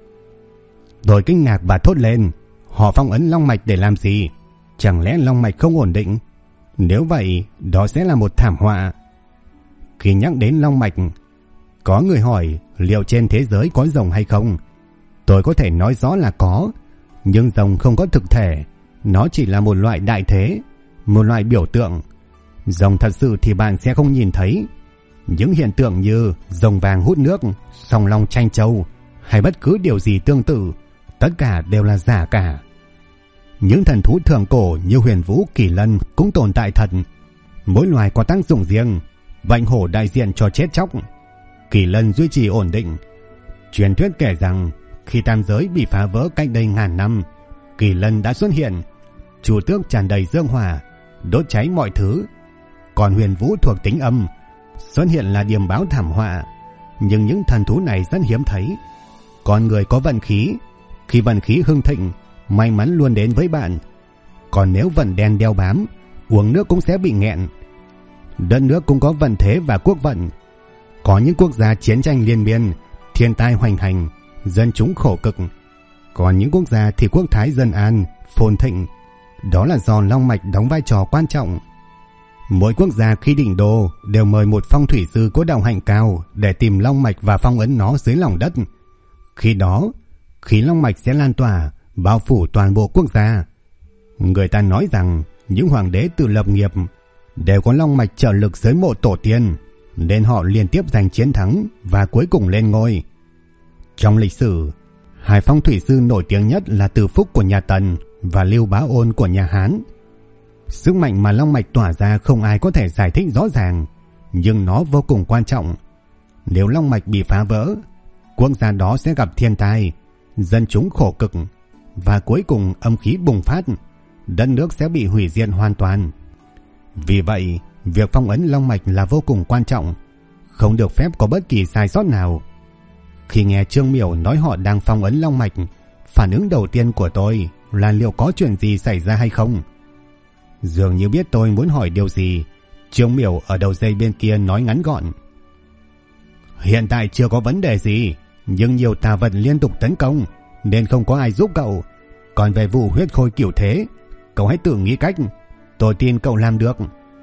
Tôi kinh ngạc và thốt lên: "Họ phong ấn long mạch để làm gì? Chẳng lẽ long mạch không ổn định? Nếu vậy, đó sẽ là một thảm họa." Khi nhắc đến long mạch, có người hỏi liệu trên thế giới có rồng hay không. Tôi có thể nói rõ là có, nhưng rồng không có thực thể, nó chỉ là một loại đại thế, một loại biểu tượng. Rồng thật sự thì bạn sẽ không nhìn thấy. Những hiện tượng như rồng vàng hút nước, song long tranh châu hay bất cứ điều gì tương tự, tất cả đều là giả cả. Những thần thú thượng cổ như huyền vũ, kỳ lân cũng tồn tại thật. Mỗi loài có tác dụng riêng. Vạnh hổ đại diện cho chết chóc, kỳ lân duy trì ổn định. Truyền thuyết kể rằng khi tam giới bị phá vỡ cách đây ngàn năm, kỳ lân đã xuất hiện, chủ tước tràn đầy dương hỏa, đốt cháy mọi thứ. Còn huyền vũ thuộc tính âm, xuất hiện là điềm báo thảm họa. Nhưng những thần thú này rất hiếm thấy. Con người có vận khí, khi vận khí hưng thịnh, may mắn luôn đến với bạn. Còn nếu vận đen đeo bám, uống nước cũng sẽ bị nghẹn. Đất nước cũng có vận thế và quốc vận. Có những quốc gia chiến tranh liên miên, thiên tai hoành hành, dân chúng khổ cực. Còn những quốc gia thì quốc thái dân an, phồn thịnh. Đó là do long mạch đóng vai trò quan trọng. Mỗi quốc gia khi định đô đều mời một phong thủy sư có đạo hạnh cao để tìm long mạch và phong ấn nó dưới lòng đất. Khi đó, khí long mạch sẽ lan tỏa, bao phủ toàn bộ quốc gia. Người ta nói rằng những hoàng đế tự lập nghiệp đều có long mạch trợ lực dưới mộ tổ tiên, nên họ liên tiếp giành chiến thắng và cuối cùng lên ngôi. Trong lịch sử, hai phong thủy sư nổi tiếng nhất là Từ Phúc của nhà Tần và Lưu Bá Ôn của nhà Hán. Sức mạnh mà long mạch tỏa ra không ai có thể giải thích rõ ràng, nhưng nó vô cùng quan trọng. Nếu long mạch bị phá vỡ, quốc gia đó sẽ gặp thiên tai, dân chúng khổ cực, và cuối cùng âm khí bùng phát, đất nước sẽ bị hủy diệt hoàn toàn. Vì vậy, việc phong ấn long mạch là vô cùng quan trọng, không được phép có bất kỳ sai sót nào. Khi nghe Trương Miểu nói họ đang phong ấn long mạch, phản ứng đầu tiên của tôi là liệu có chuyện gì xảy ra hay không. Dường như biết tôi muốn hỏi điều gì, Trương Miểu ở đầu dây bên kia nói ngắn gọn. Hiện tại chưa có vấn đề gì, nhưng nhiều tà vật liên tục tấn công nên không có ai giúp cậu. Còn về vụ huyết khôi cửu thế, cậu hãy tự nghĩ cách, tôi tin cậu làm được.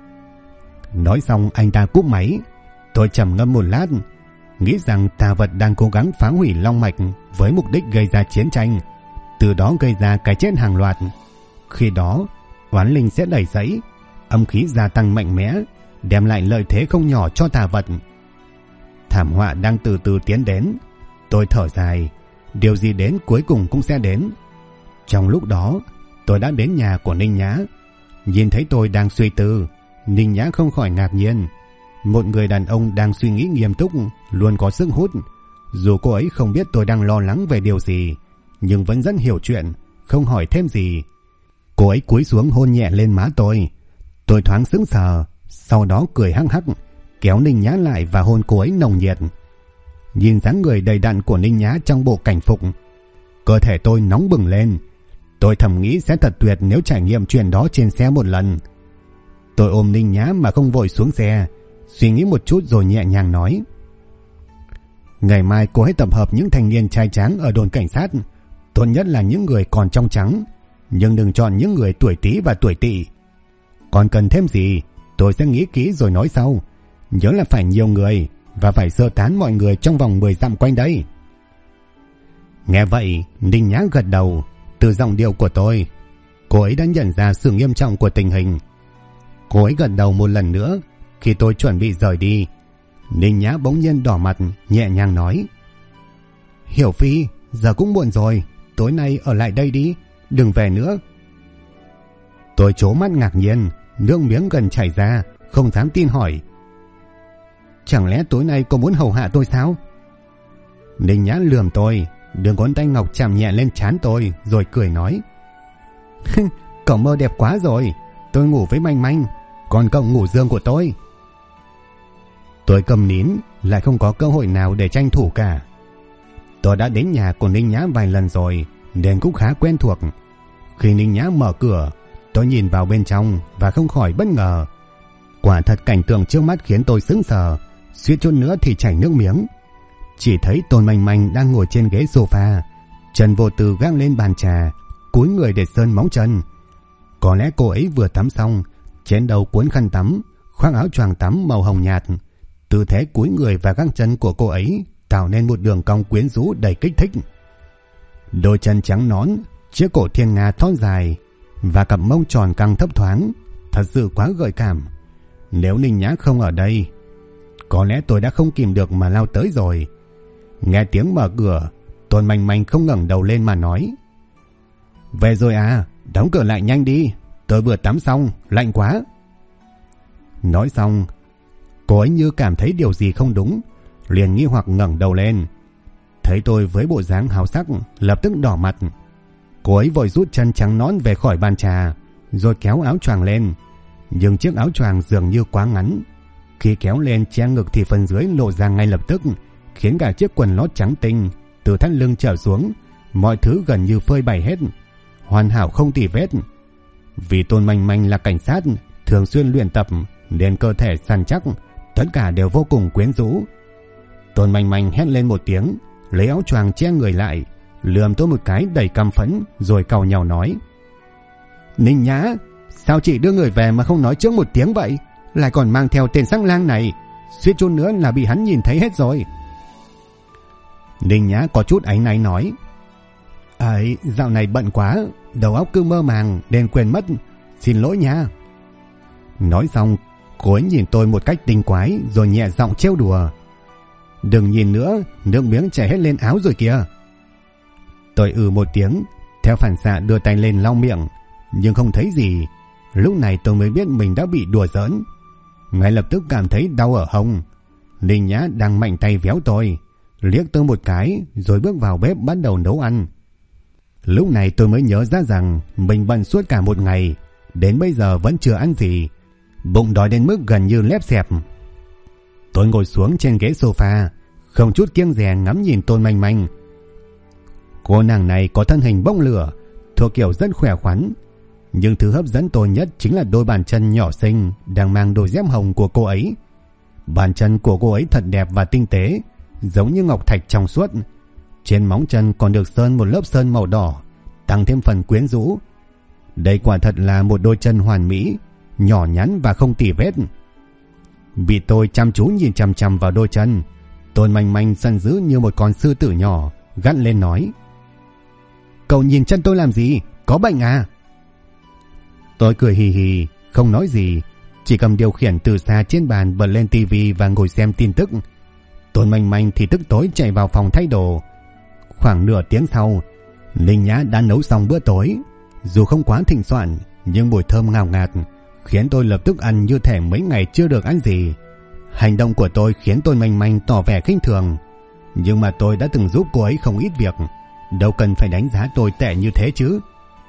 Nói xong anh ta cúp máy. Tôi trầm ngâm một lát, nghĩ rằng tà vật đang cố gắng phá hủy long mạch với mục đích gây ra chiến tranh, từ đó gây ra cái chết hàng loạt. Khi đó oán linh sẽ đẩy dẫy, âm khí gia tăng mạnh mẽ, đem lại lợi thế không nhỏ cho tà vật. Thảm họa đang từ từ tiến đến. Tôi thở dài, điều gì đến cuối cùng cũng sẽ đến. Trong lúc đó tôi đã đến nhà của Ninh Nhã. Nhìn thấy tôi đang suy tư, Ninh Nhã không khỏi ngạc nhiên. Một người đàn ông đang suy nghĩ nghiêm túc luôn có sức hút. Dù cô ấy không biết tôi đang lo lắng về điều gì, nhưng vẫn rất hiểu chuyện, không hỏi thêm gì. Cô ấy cúi xuống hôn nhẹ lên má tôi. Tôi thoáng sững sờ, sau đó cười hắc hắc, kéo Ninh Nhã lại và hôn cô ấy nồng nhiệt. Nhìn dáng người đầy đặn của Ninh Nhã trong bộ cảnh phục, cơ thể tôi nóng bừng lên. Tôi thầm nghĩ sẽ thật tuyệt nếu trải nghiệm chuyện đó trên xe một lần. Tôi ôm Ninh Nhã mà không vội xuống xe, suy nghĩ một chút rồi nhẹ nhàng nói. Ngày mai cô hãy tập hợp những thanh niên trai tráng ở đồn cảnh sát, tốt nhất là những người còn trong trắng, nhưng đừng chọn những người tuổi Tý và tuổi Tỵ. Còn cần thêm gì tôi sẽ nghĩ kỹ rồi nói sau. Nhớ là phải nhiều người và phải sơ tán mọi người trong vòng 10 dặm quanh đây. Nghe vậy, Ninh Nhã gật đầu. Từ giọng điệu của tôi, cô ấy đã nhận ra sự nghiêm trọng của tình hình. Cô ấy gật đầu một lần nữa. Khi tôi chuẩn bị rời đi, Ninh Nhã bỗng nhiên đỏ mặt, nhẹ nhàng nói: Hiểu Phi, giờ cũng muộn rồi, tối nay ở lại đây đi, đừng về nữa. Tôi trố mắt ngạc nhiên, nước miếng gần chảy ra, không dám tin hỏi: Chẳng lẽ tối nay cô muốn hầu hạ tôi sao? Ninh Nhã lườm tôi, đưa ngón tay ngọc chạm nhẹ lên trán tôi rồi cười nói: Cậu mơ đẹp quá rồi, tôi ngủ với Manh Manh, còn cậu ngủ giường của tôi. Tôi câm nín, lại không có cơ hội nào để tranh thủ cả. Tôi đã đến nhà của Ninh Nhã vài lần rồi nên cũng khá quen thuộc. Khi Ninh Nhã mở cửa, tôi nhìn vào bên trong và không khỏi bất ngờ. Quả thật cảnh tượng trước mắt khiến tôi sững sờ, suýt chút nữa thì chảy nước miếng. Chỉ thấy Tôn Manh Manh đang ngồi trên ghế sofa, chân vô tư gác lên bàn trà, cúi người để sơn móng chân. Có lẽ cô ấy vừa tắm xong, trên đầu cuốn khăn tắm, khoác áo choàng tắm màu hồng nhạt. Tư thế cúi người và găng chân của cô ấy tạo nên một đường cong quyến rũ đầy kích thích. Đôi chân trắng nõn, chiếc cổ thiên nga thon dài và cặp mông tròn căng thấp thoáng, thật sự quá gợi cảm. Nếu Ninh Nhã không ở đây, có lẽ tôi đã không kìm được mà lao tới rồi. Nghe tiếng mở cửa, Tôn Manh Manh không ngẩng đầu lên mà nói: Về rồi à, đóng cửa lại nhanh đi, tôi vừa tắm xong, lạnh quá. Nói xong, cô ấy như cảm thấy điều gì không đúng, liền nghi hoặc ngẩng đầu lên. Thấy tôi với bộ dáng háo sắc, lập tức đỏ mặt. Cô ấy vội rút chân trắng nõn về khỏi bàn trà, rồi kéo áo choàng lên. Nhưng chiếc áo choàng dường như quá ngắn, khi kéo lên che ngực thì phần dưới lộ ra ngay lập tức, khiến cả chiếc quần lót trắng tinh từ thắt lưng trở xuống, mọi thứ gần như phơi bày hết, hoàn hảo không tì vết. Vì Tôn Manh Manh là cảnh sát thường xuyên luyện tập nên cơ thể săn chắc, tất cả đều vô cùng quyến rũ. Tôn Manh Manh hét lên một tiếng, lấy áo choàng che người lại, lườm tôi một cái đầy căm phẫn, rồi càu nhàu nói: Ninh Nhã, sao chị đưa người về mà không nói trước một tiếng vậy, lại còn mang theo tên sắc lang này, suýt chút nữa là bị hắn nhìn thấy hết rồi. Ninh Nhã có chút áy náy nói: Ấy, dạo này bận quá, đầu óc cứ mơ màng nên quên mất, xin lỗi nha. Nói xong, cô ấy nhìn tôi một cách tinh quái rồi nhẹ giọng trêu đùa: Đừng nhìn nữa, nước miếng chảy hết lên áo rồi kìa. Tôi một tiếng, theo phản xạ đưa tay lên lau miệng, nhưng không thấy gì. Lúc này tôi mới biết mình đã bị đùa giỡn. Ngay lập tức cảm thấy đau ở hông. Ninh Nhã đang mạnh tay véo tôi, liếc tôi một cái rồi bước vào bếp bắt đầu nấu ăn. Lúc này tôi mới nhớ ra rằng mình bận suốt cả một ngày, đến bây giờ vẫn chưa ăn gì, bụng đói đến mức gần như lép xẹp. Tôi ngồi xuống trên ghế sofa, không chút kiêng dè ngắm nhìn Tôn Manh Manh. Cô nàng này có thân hình bốc lửa, thuộc kiểu rất khỏe khoắn, Nhưng thứ hấp dẫn tôi nhất chính là đôi bàn chân nhỏ xinh đang mang đôi dép hồng của cô ấy. Bàn chân của cô ấy thật đẹp và tinh tế, giống như ngọc thạch trong suốt. Trên móng chân còn được sơn một lớp sơn màu đỏ, tăng thêm phần quyến rũ. Đây quả thật là một đôi chân hoàn mỹ, nhỏ nhắn và không tì vết. Vì tôi chăm chú nhìn chằm chằm vào đôi chân, Tôn Manh Manh giận dữ như một con sư tử nhỏ, gắt lên nói: "Cậu nhìn chân tôi làm gì? Có bệnh à?" Tôi cười hì hì, không nói gì, chỉ cầm điều khiển từ xa trên bàn bật lên tivi và ngồi xem tin tức. Tôn Manh Manh thì tức tối chạy vào phòng thay đồ. Khoảng nửa tiếng sau, Ninh Nhã đã nấu xong bữa tối. Dù không quá thịnh soạn, nhưng mùi thơm ngào ngạt khiến tôi lập tức ăn như thể mấy ngày chưa được ăn gì. Hành động của tôi khiến Tôn Manh Manh tỏ vẻ khinh thường, nhưng mà tôi đã từng giúp cô ấy không ít việc, đâu cần phải đánh giá tôi tệ như thế chứ.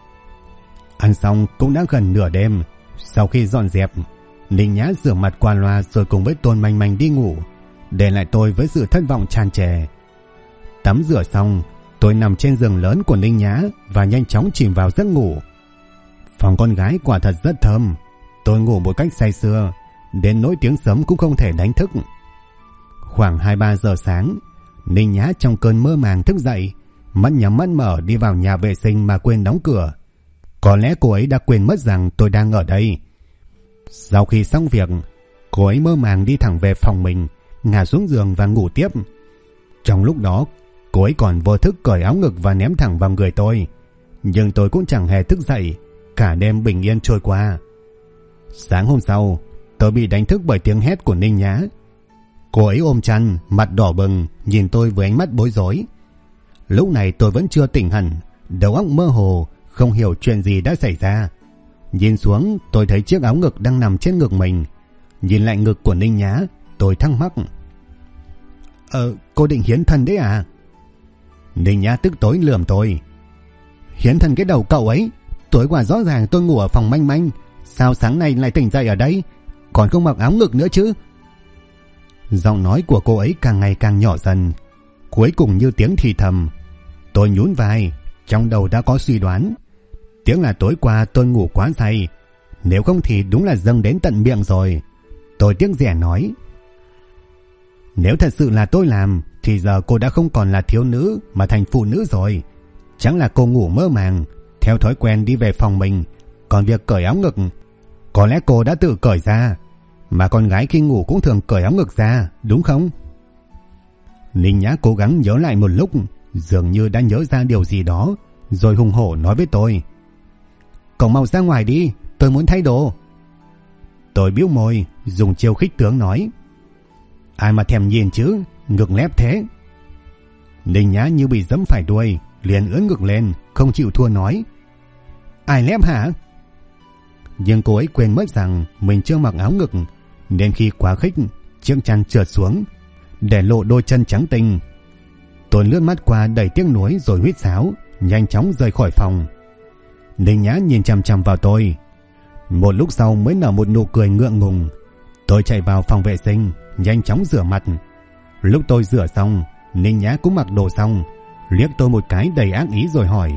Ăn xong cũng đã gần nửa đêm. Sau khi dọn dẹp, Ninh Nhã rửa mặt qua loa rồi cùng với Tôn Manh Manh đi ngủ, để lại tôi với sự thất vọng tràn trề. Tắm rửa xong, tôi nằm trên giường lớn của Ninh Nhã và nhanh chóng chìm vào giấc ngủ. Phòng con gái quả thật rất thơm. Tôi ngủ một cách say sưa, đến nỗi tiếng sấm cũng không thể đánh thức. Khoảng 2-3 giờ sáng, Ninh Nhã trong cơn mơ màng thức dậy, mắt nhắm mắt mở đi vào nhà vệ sinh mà quên đóng cửa. Có lẽ cô ấy đã quên mất rằng tôi đang ở đây. Sau khi xong việc, cô ấy mơ màng đi thẳng về phòng mình, ngả xuống giường và ngủ tiếp. Trong lúc đó, cô ấy còn vô thức cởi áo ngực và ném thẳng vào người tôi. Nhưng tôi cũng chẳng hề thức dậy. Cả đêm bình yên trôi qua. Sáng hôm sau, tôi bị đánh thức bởi tiếng hét của Ninh Nhã. Cô ấy ôm chăn, mặt đỏ bừng, nhìn tôi với ánh mắt bối rối. Lúc này tôi vẫn chưa tỉnh hẳn, đầu óc mơ hồ, không hiểu chuyện gì đã xảy ra. Nhìn xuống, tôi thấy chiếc áo ngực đang nằm trên ngực mình. Nhìn lại ngực của Ninh Nhã, tôi thắc mắc: cô định hiến thân đấy à? Ninh Nhã tức tối lườm tôi: "Hiến thân cái đầu cậu ấy. Tối qua rõ ràng tôi ngủ ở phòng Manh Manh, sao sáng nay lại tỉnh dậy ở đây, còn không mặc áo ngực nữa chứ?" Giọng nói của cô ấy càng ngày càng nhỏ dần, cuối cùng như tiếng thì thầm. Tôi nhún vai, trong đầu đã có suy đoán. Tiếng là tối qua tôi ngủ quá say, nếu không thì đúng là dâng đến tận miệng rồi. Tôi tiếc rẻ nói: "Nếu thật sự là tôi làm thì giờ cô đã không còn là thiếu nữ mà thành phụ nữ rồi. Chẳng là cô ngủ mơ màng, theo thói quen đi về phòng mình, còn việc cởi áo ngực, có lẽ cô đã tự cởi ra. Mà con gái khi ngủ cũng thường cởi áo ngực ra, đúng không?" Ninh Nhã cố gắng nhớ lại một lúc, dường như đã nhớ ra điều gì đó, rồi hùng hổ nói với tôi: "Cậu mau ra ngoài đi, tôi muốn thay đồ." Tôi bĩu môi, dùng chiêu khích tướng nói: "Ai mà thèm nhìn chứ, ngực lép thế." Ninh Nhã như bị giẫm phải đuôi, liền ưỡn ngực lên, không chịu thua nói: "Ai lép hả?" Nhưng cô ấy quên mất rằng mình chưa mặc áo ngực, nên khi quá khích, chiếc chăn trượt xuống, để lộ đôi chân trắng tinh. Tôi lướt mắt qua đầy tiếc nuối rồi huýt sáo, nhanh chóng rời khỏi phòng. Ninh Nhã nhìn chằm chằm vào tôi, một lúc sau mới nở một nụ cười ngượng ngùng. Tôi chạy vào phòng vệ sinh, nhanh chóng rửa mặt. Lúc tôi rửa xong, Ninh Nhã cũng mặc đồ xong, liếc tôi một cái đầy ác ý rồi hỏi: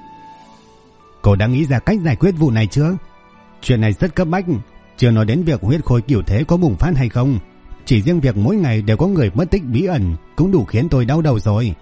"Cô đã nghĩ ra cách giải quyết vụ này chưa? Chuyện này rất cấp bách, chưa nói đến việc huyết khối cửu thế có bùng phát hay không. Chỉ riêng việc mỗi ngày đều có người mất tích bí ẩn cũng đủ khiến tôi đau đầu rồi."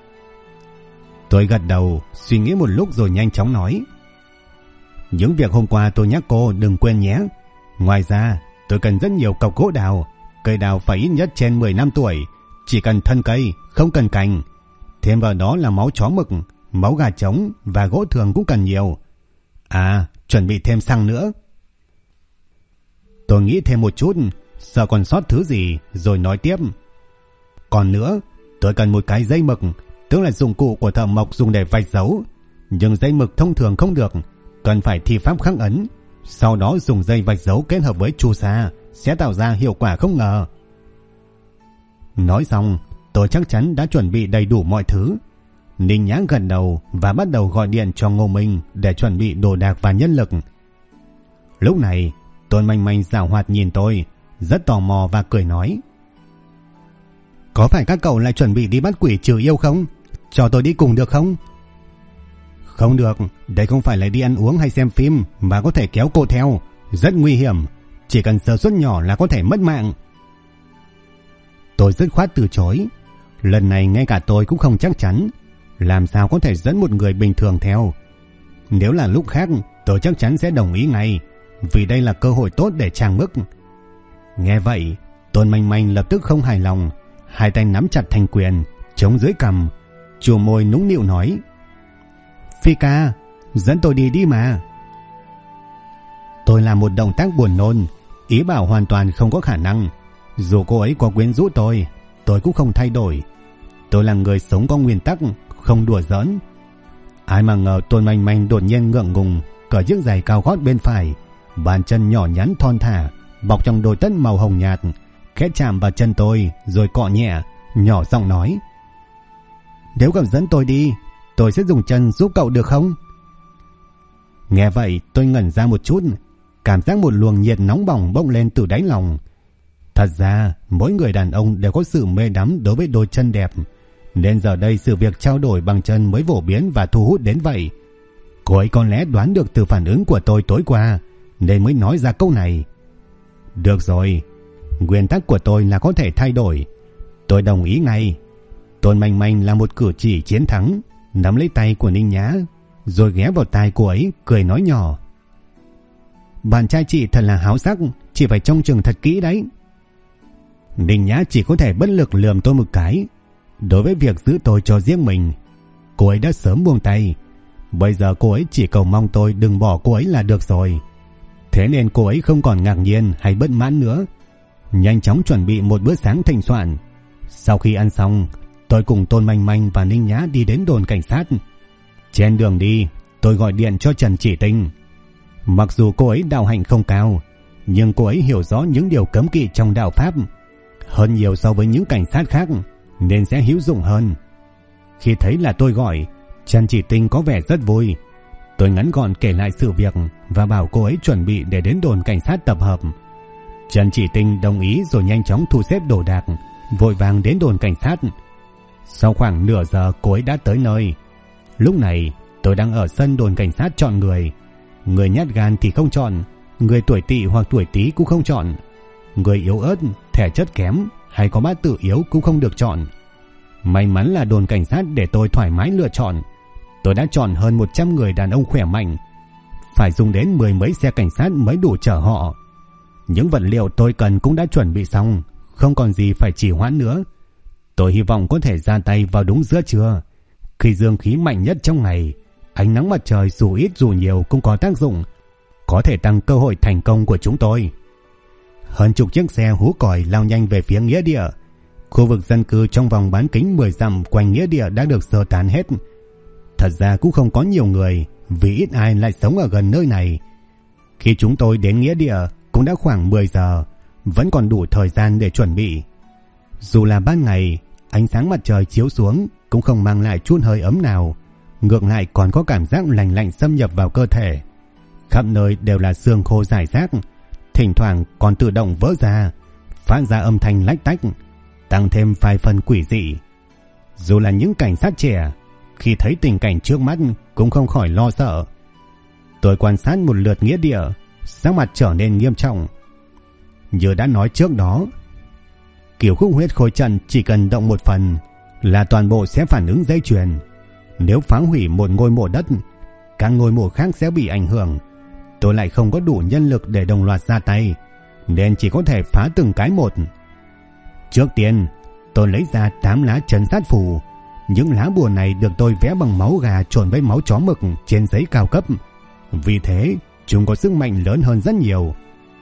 Tôi gật đầu, suy nghĩ một lúc rồi nhanh chóng nói: "Những việc hôm qua tôi nhắc cô đừng quên nhé. Ngoài ra, tôi cần rất nhiều cọc gỗ đào. Cây đào phải ít nhất trên 10 năm tuổi, chỉ cần thân cây, không cần cành. Thêm vào đó là máu chó mực, máu gà trống và gỗ thường cũng cần nhiều. À, chuẩn bị thêm xăng nữa." Tôi nghĩ thêm một chút, sợ còn sót thứ gì, rồi nói tiếp: "Còn nữa, tôi cần một cái dây mực, tức là dụng cụ của thợ mộc dùng để vạch dấu. Nhưng dây mực thông thường không được, cần phải thi pháp khắc ấn. Sau đó dùng dây vạch dấu kết hợp với chu sa, sẽ tạo ra hiệu quả không ngờ." Nói xong, tôi chắc chắn đã chuẩn bị đầy đủ mọi thứ. Ninh Nhã gật đầu và bắt đầu gọi điện cho Ngô Minh để chuẩn bị đồ đạc và nhân lực. Lúc này, Tôn Manh Manh giảo hoạt nhìn tôi, rất tò mò và cười nói: "Có phải các cậu lại chuẩn bị đi bắt quỷ trừ yêu không? Cho tôi đi cùng được không?" Không được, đây không phải là đi ăn uống hay xem phim mà có thể kéo cô theo, rất nguy hiểm, chỉ cần sơ suất nhỏ là có thể mất mạng. Tôi dứt khoát từ chối. Lần này ngay cả tôi cũng không chắc chắn, làm sao có thể dẫn một người bình thường theo. Nếu là lúc khác, tôi chắc chắn sẽ đồng ý ngay, vì đây là cơ hội tốt để trang bức. Nghe vậy, Tôn Manh Manh lập tức không hài lòng, hai tay nắm chặt thành quyền, chống dưới cằm, chùa môi nũng nịu nói: Phi ca, dẫn tôi đi mà. Tôi làm một động tác buồn nôn, ý bảo hoàn toàn không có khả năng. Dù cô ấy có quyến rũ tôi cũng không thay đổi. Tôi là người sống có nguyên tắc, không đùa giỡn. Ai mà ngờ Tôn Manh Manh đột nhiên ngượng ngùng, cởi chiếc giày cao gót bên phải, bàn chân nhỏ nhắn thon thả, bọc trong đôi tất màu hồng nhạt, khẽ chạm vào chân tôi rồi cọ nhẹ, nhỏ giọng nói: Nếu cậu dẫn tôi đi, tôi sẽ dùng chân giúp cậu được không? Nghe vậy tôi ngẩn ra một chút, cảm giác một luồng nhiệt nóng bỏng bốc lên từ đáy lòng. Thật ra mỗi người đàn ông đều có sự mê đắm đối với đôi chân đẹp, nên giờ đây sự việc trao đổi bằng chân mới phổ biến và thu hút đến vậy. Cô ấy có lẽ đoán được từ phản ứng của tôi tối qua nên mới nói ra câu này. Được rồi, nguyên tắc của tôi là có thể thay đổi. Tôi đồng ý ngay. Tôn Manh Manh là một cử chỉ chiến thắng, nắm lấy tay của Ninh Nhã rồi ghé vào tai cô ấy cười nói nhỏ: Bạn trai chị thật là háo sắc, chị phải trông chừng thật kỹ đấy. Ninh Nhã chỉ có thể bất lực lườm tôi một cái. Đối với việc giữ tôi cho riêng mình, cô ấy đã sớm buông tay. Bây giờ cô ấy chỉ cầu mong tôi đừng bỏ cô ấy là được rồi. Thế nên cô ấy không còn ngạc nhiên hay bất mãn nữa, nhanh chóng chuẩn bị một bữa sáng thịnh soạn. Sau khi ăn xong, tôi cùng Tôn Manh Manh và Ninh Nhã đi đến đồn cảnh sát. Trên đường đi, tôi gọi điện cho Trần Chỉ Tinh. Mặc dù cô ấy đạo hạnh không cao, nhưng cô ấy hiểu rõ những điều cấm kỵ trong đạo pháp hơn nhiều so với những cảnh sát khác, nên sẽ hữu dụng hơn. Khi thấy là tôi gọi, Trần Chỉ Tinh có vẻ rất vui. Tôi ngắn gọn kể lại sự việc và bảo cô ấy chuẩn bị để đến đồn cảnh sát tập hợp. Trần Chỉ Tinh đồng ý rồi nhanh chóng thu xếp đồ đạc, vội vàng đến đồn cảnh sát. Sau khoảng nửa giờ cô ấy đã tới nơi. Lúc này tôi đang ở sân đồn cảnh sát chọn người. Người nhát gan thì không chọn, người tuổi Tỵ hoặc tuổi Tý cũng không chọn, người yếu ớt, thể chất kém hay có bát tự yếu cũng không được chọn. May mắn là đồn cảnh sát để tôi thoải mái lựa chọn. Tôi đã chọn hơn 100 người đàn ông khỏe mạnh, phải dùng đến 10 mấy xe cảnh sát mới đủ chở họ. Những vật liệu tôi cần cũng đã chuẩn bị xong, không còn gì phải trì hoãn nữa. Tôi hy vọng có thể ra tay vào đúng giữa trưa, khi dương khí mạnh nhất trong ngày. Ánh nắng mặt trời dù ít dù nhiều cũng có tác dụng, có thể tăng cơ hội thành công của chúng tôi. Hơn chục chiếc xe hú còi lao nhanh về phía nghĩa địa. Khu vực dân cư trong vòng bán kính 10 dặm quanh nghĩa địa đã được sơ tán hết. Thật ra cũng không có nhiều người, vì ít ai lại sống ở gần nơi này. Khi chúng tôi đến nghĩa địa cũng đã khoảng 10 giờ, vẫn còn đủ thời gian để chuẩn bị. Dù là ban ngày, ánh sáng mặt trời chiếu xuống cũng không mang lại chút hơi ấm nào, ngược lại còn có cảm giác lạnh lạnh xâm nhập vào cơ thể. Khắp nơi đều là xương khô rải rác, thỉnh thoảng còn tự động vỡ ra, phát ra âm thanh lách tách, tăng thêm vài phần quỷ dị. Dù là những cảnh sát trẻ, khi thấy tình cảnh trước mắt cũng không khỏi lo sợ. Tôi quan sát một lượt nghĩa địa, sắc mặt trở nên nghiêm trọng. Như đã nói trước đó, kiểu khúc huyết khối trận chỉ cần động một phần là toàn bộ sẽ phản ứng dây chuyền. Nếu phá hủy một ngôi mộ đất, các ngôi mộ khác sẽ bị ảnh hưởng. Tôi lại không có đủ nhân lực để đồng loạt ra tay, nên chỉ có thể phá từng cái một. Trước tiên, tôi lấy ra 8 lá trấn sát phù. Những lá bùa này được tôi vẽ bằng máu gà trộn với máu chó mực trên giấy cao cấp, vì thế chúng có sức mạnh lớn hơn rất nhiều.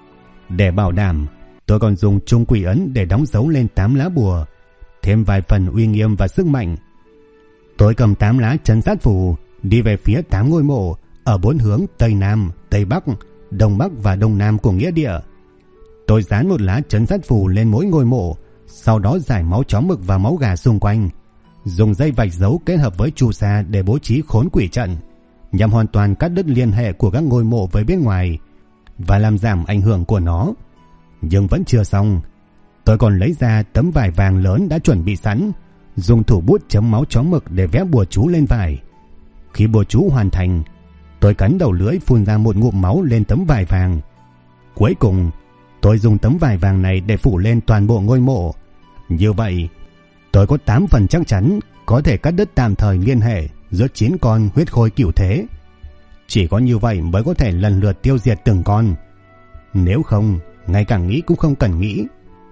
Để bảo đảm, tôi còn dùng chung quỷ ấn để đóng dấu lên 8 lá bùa, thêm vài phần uy nghiêm và sức mạnh. Tôi cầm 8 lá trấn sát phù đi về phía 8 ngôi mộ ở 4 hướng Tây Nam, Tây Bắc, Đông Bắc và Đông Nam của nghĩa địa. Tôi dán một lá trấn sát phù lên mỗi ngôi mộ, sau đó rải máu chó mực và máu gà xung quanh, dùng dây vạch dấu kết hợp với chu sa để bố trí khốn quỷ trận, nhằm hoàn toàn cắt đứt liên hệ của các ngôi mộ với bên ngoài và làm giảm ảnh hưởng của nó. Nhưng vẫn chưa xong, tôi còn lấy ra tấm vải vàng lớn đã chuẩn bị sẵn, dùng thủ bút chấm máu chó mực để vẽ bùa chú lên vải. Khi bùa chú hoàn thành, tôi cắn đầu lưỡi phun ra một ngụm máu lên tấm vải vàng. Cuối cùng, tôi dùng tấm vải vàng này để phủ lên toàn bộ ngôi mộ. Như vậy, tôi có 8 phần chắc chắn có thể cắt đứt tạm thời liên hệ giữa 9 con huyết khôi cửu thế. Chỉ có như vậy mới có thể lần lượt tiêu diệt từng con. Nếu không, ngay cả nghĩ cũng không cần nghĩ.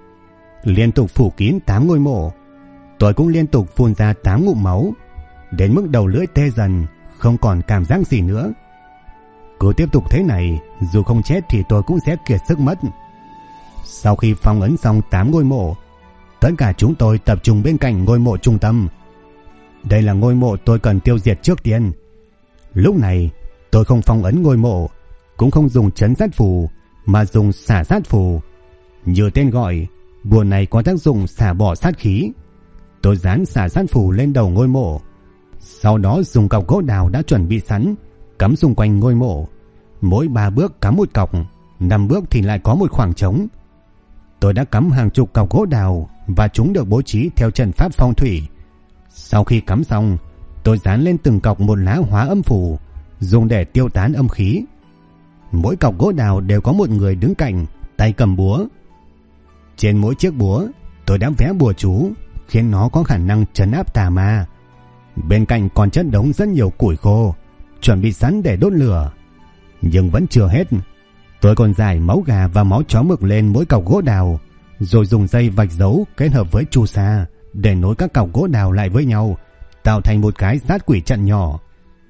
Liên tục phủ kín 8 ngôi mộ, tôi cũng liên tục phun ra 8 ngụm máu, đến mức đầu lưỡi tê dần, không còn cảm giác gì nữa. Cứ tiếp tục thế này, dù không chết thì tôi cũng sẽ kiệt sức mất. Sau khi phong ấn xong 8 ngôi mộ, tất cả chúng tôi tập trung bên cạnh ngôi mộ trung tâm. Đây là ngôi mộ tôi cần tiêu diệt trước tiên. Lúc này, tôi không phong ấn ngôi mộ, cũng không dùng trấn sát phù, mà dùng xả sát phù. Như tên gọi, bùa này có tác dụng xả bỏ sát khí. Tôi dán xả sát phù lên đầu ngôi mộ, sau đó dùng cọc gỗ đào đã chuẩn bị sẵn cắm xung quanh ngôi mộ. Mỗi 3 bước cắm một cọc, 5 bước thì lại có một khoảng trống. Tôi đã cắm hàng chục cọc gỗ đào và chúng được bố trí theo trận pháp phong thủy. Sau khi cắm xong, tôi dán lên từng cọc một lá hóa âm phù, dùng để tiêu tán âm khí. Mỗi cọc gỗ đào đều có một người đứng cạnh, tay cầm búa. Trên mỗi chiếc búa, tôi đã vẽ bùa chú, khiến nó có khả năng trấn áp tà ma. Bên cạnh còn chất đống rất nhiều củi khô, chuẩn bị sẵn để đốt lửa. Nhưng vẫn chưa hết, tôi còn rải máu gà và máu chó mực lên mỗi cọc gỗ đào, rồi dùng dây vạch dấu kết hợp với chu sa để nối các cọc gỗ đào lại với nhau, tạo thành một cái sát quỷ trận nhỏ.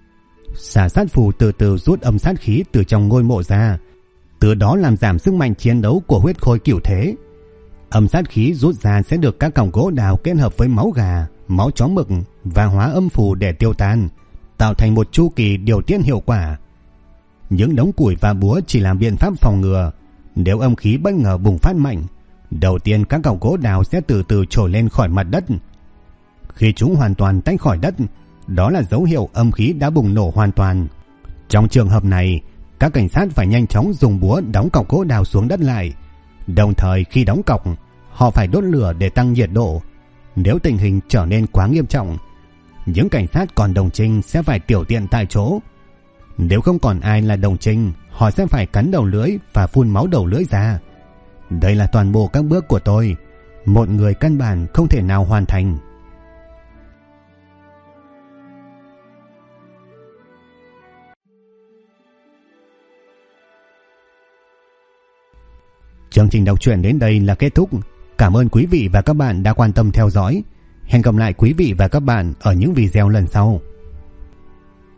Xả sát phù từ từ rút âm sát khí từ trong ngôi mộ ra, từ đó làm giảm sức mạnh chiến đấu của huyết khôi cửu thế. Âm sát khí rút ra sẽ được các cọng gỗ đào kết hợp với máu gà, máu chó mực và hóa âm phù để tiêu tan, tạo thành một chu kỳ điều tiết hiệu quả. Những đống củi và búa chỉ làm biện pháp phòng ngừa. Nếu âm khí bất ngờ bùng phát mạnh, đầu tiên các cọng gỗ đào sẽ từ từ trồi lên khỏi mặt đất. Khi chúng hoàn toàn tách khỏi đất, đó là dấu hiệu âm khí đã bùng nổ hoàn toàn. Trong trường hợp này, các cảnh sát phải nhanh chóng dùng búa đóng cọc gỗ đào xuống đất lại. Đồng thời khi đóng cọc, họ phải đốt lửa để tăng nhiệt độ. Nếu tình hình trở nên quá nghiêm trọng, những cảnh sát còn đồng trinh sẽ phải tiểu tiện tại chỗ. Nếu không còn ai là đồng trinh, họ sẽ phải cắn đầu lưỡi và phun máu đầu lưỡi ra. Đây là toàn bộ các bước của tôi. Một người căn bản không thể nào hoàn thành. Chương trình đọc truyện đến đây là kết thúc. Cảm ơn quý vị và các bạn đã quan tâm theo dõi. Hẹn gặp lại quý vị và các bạn ở những video lần sau.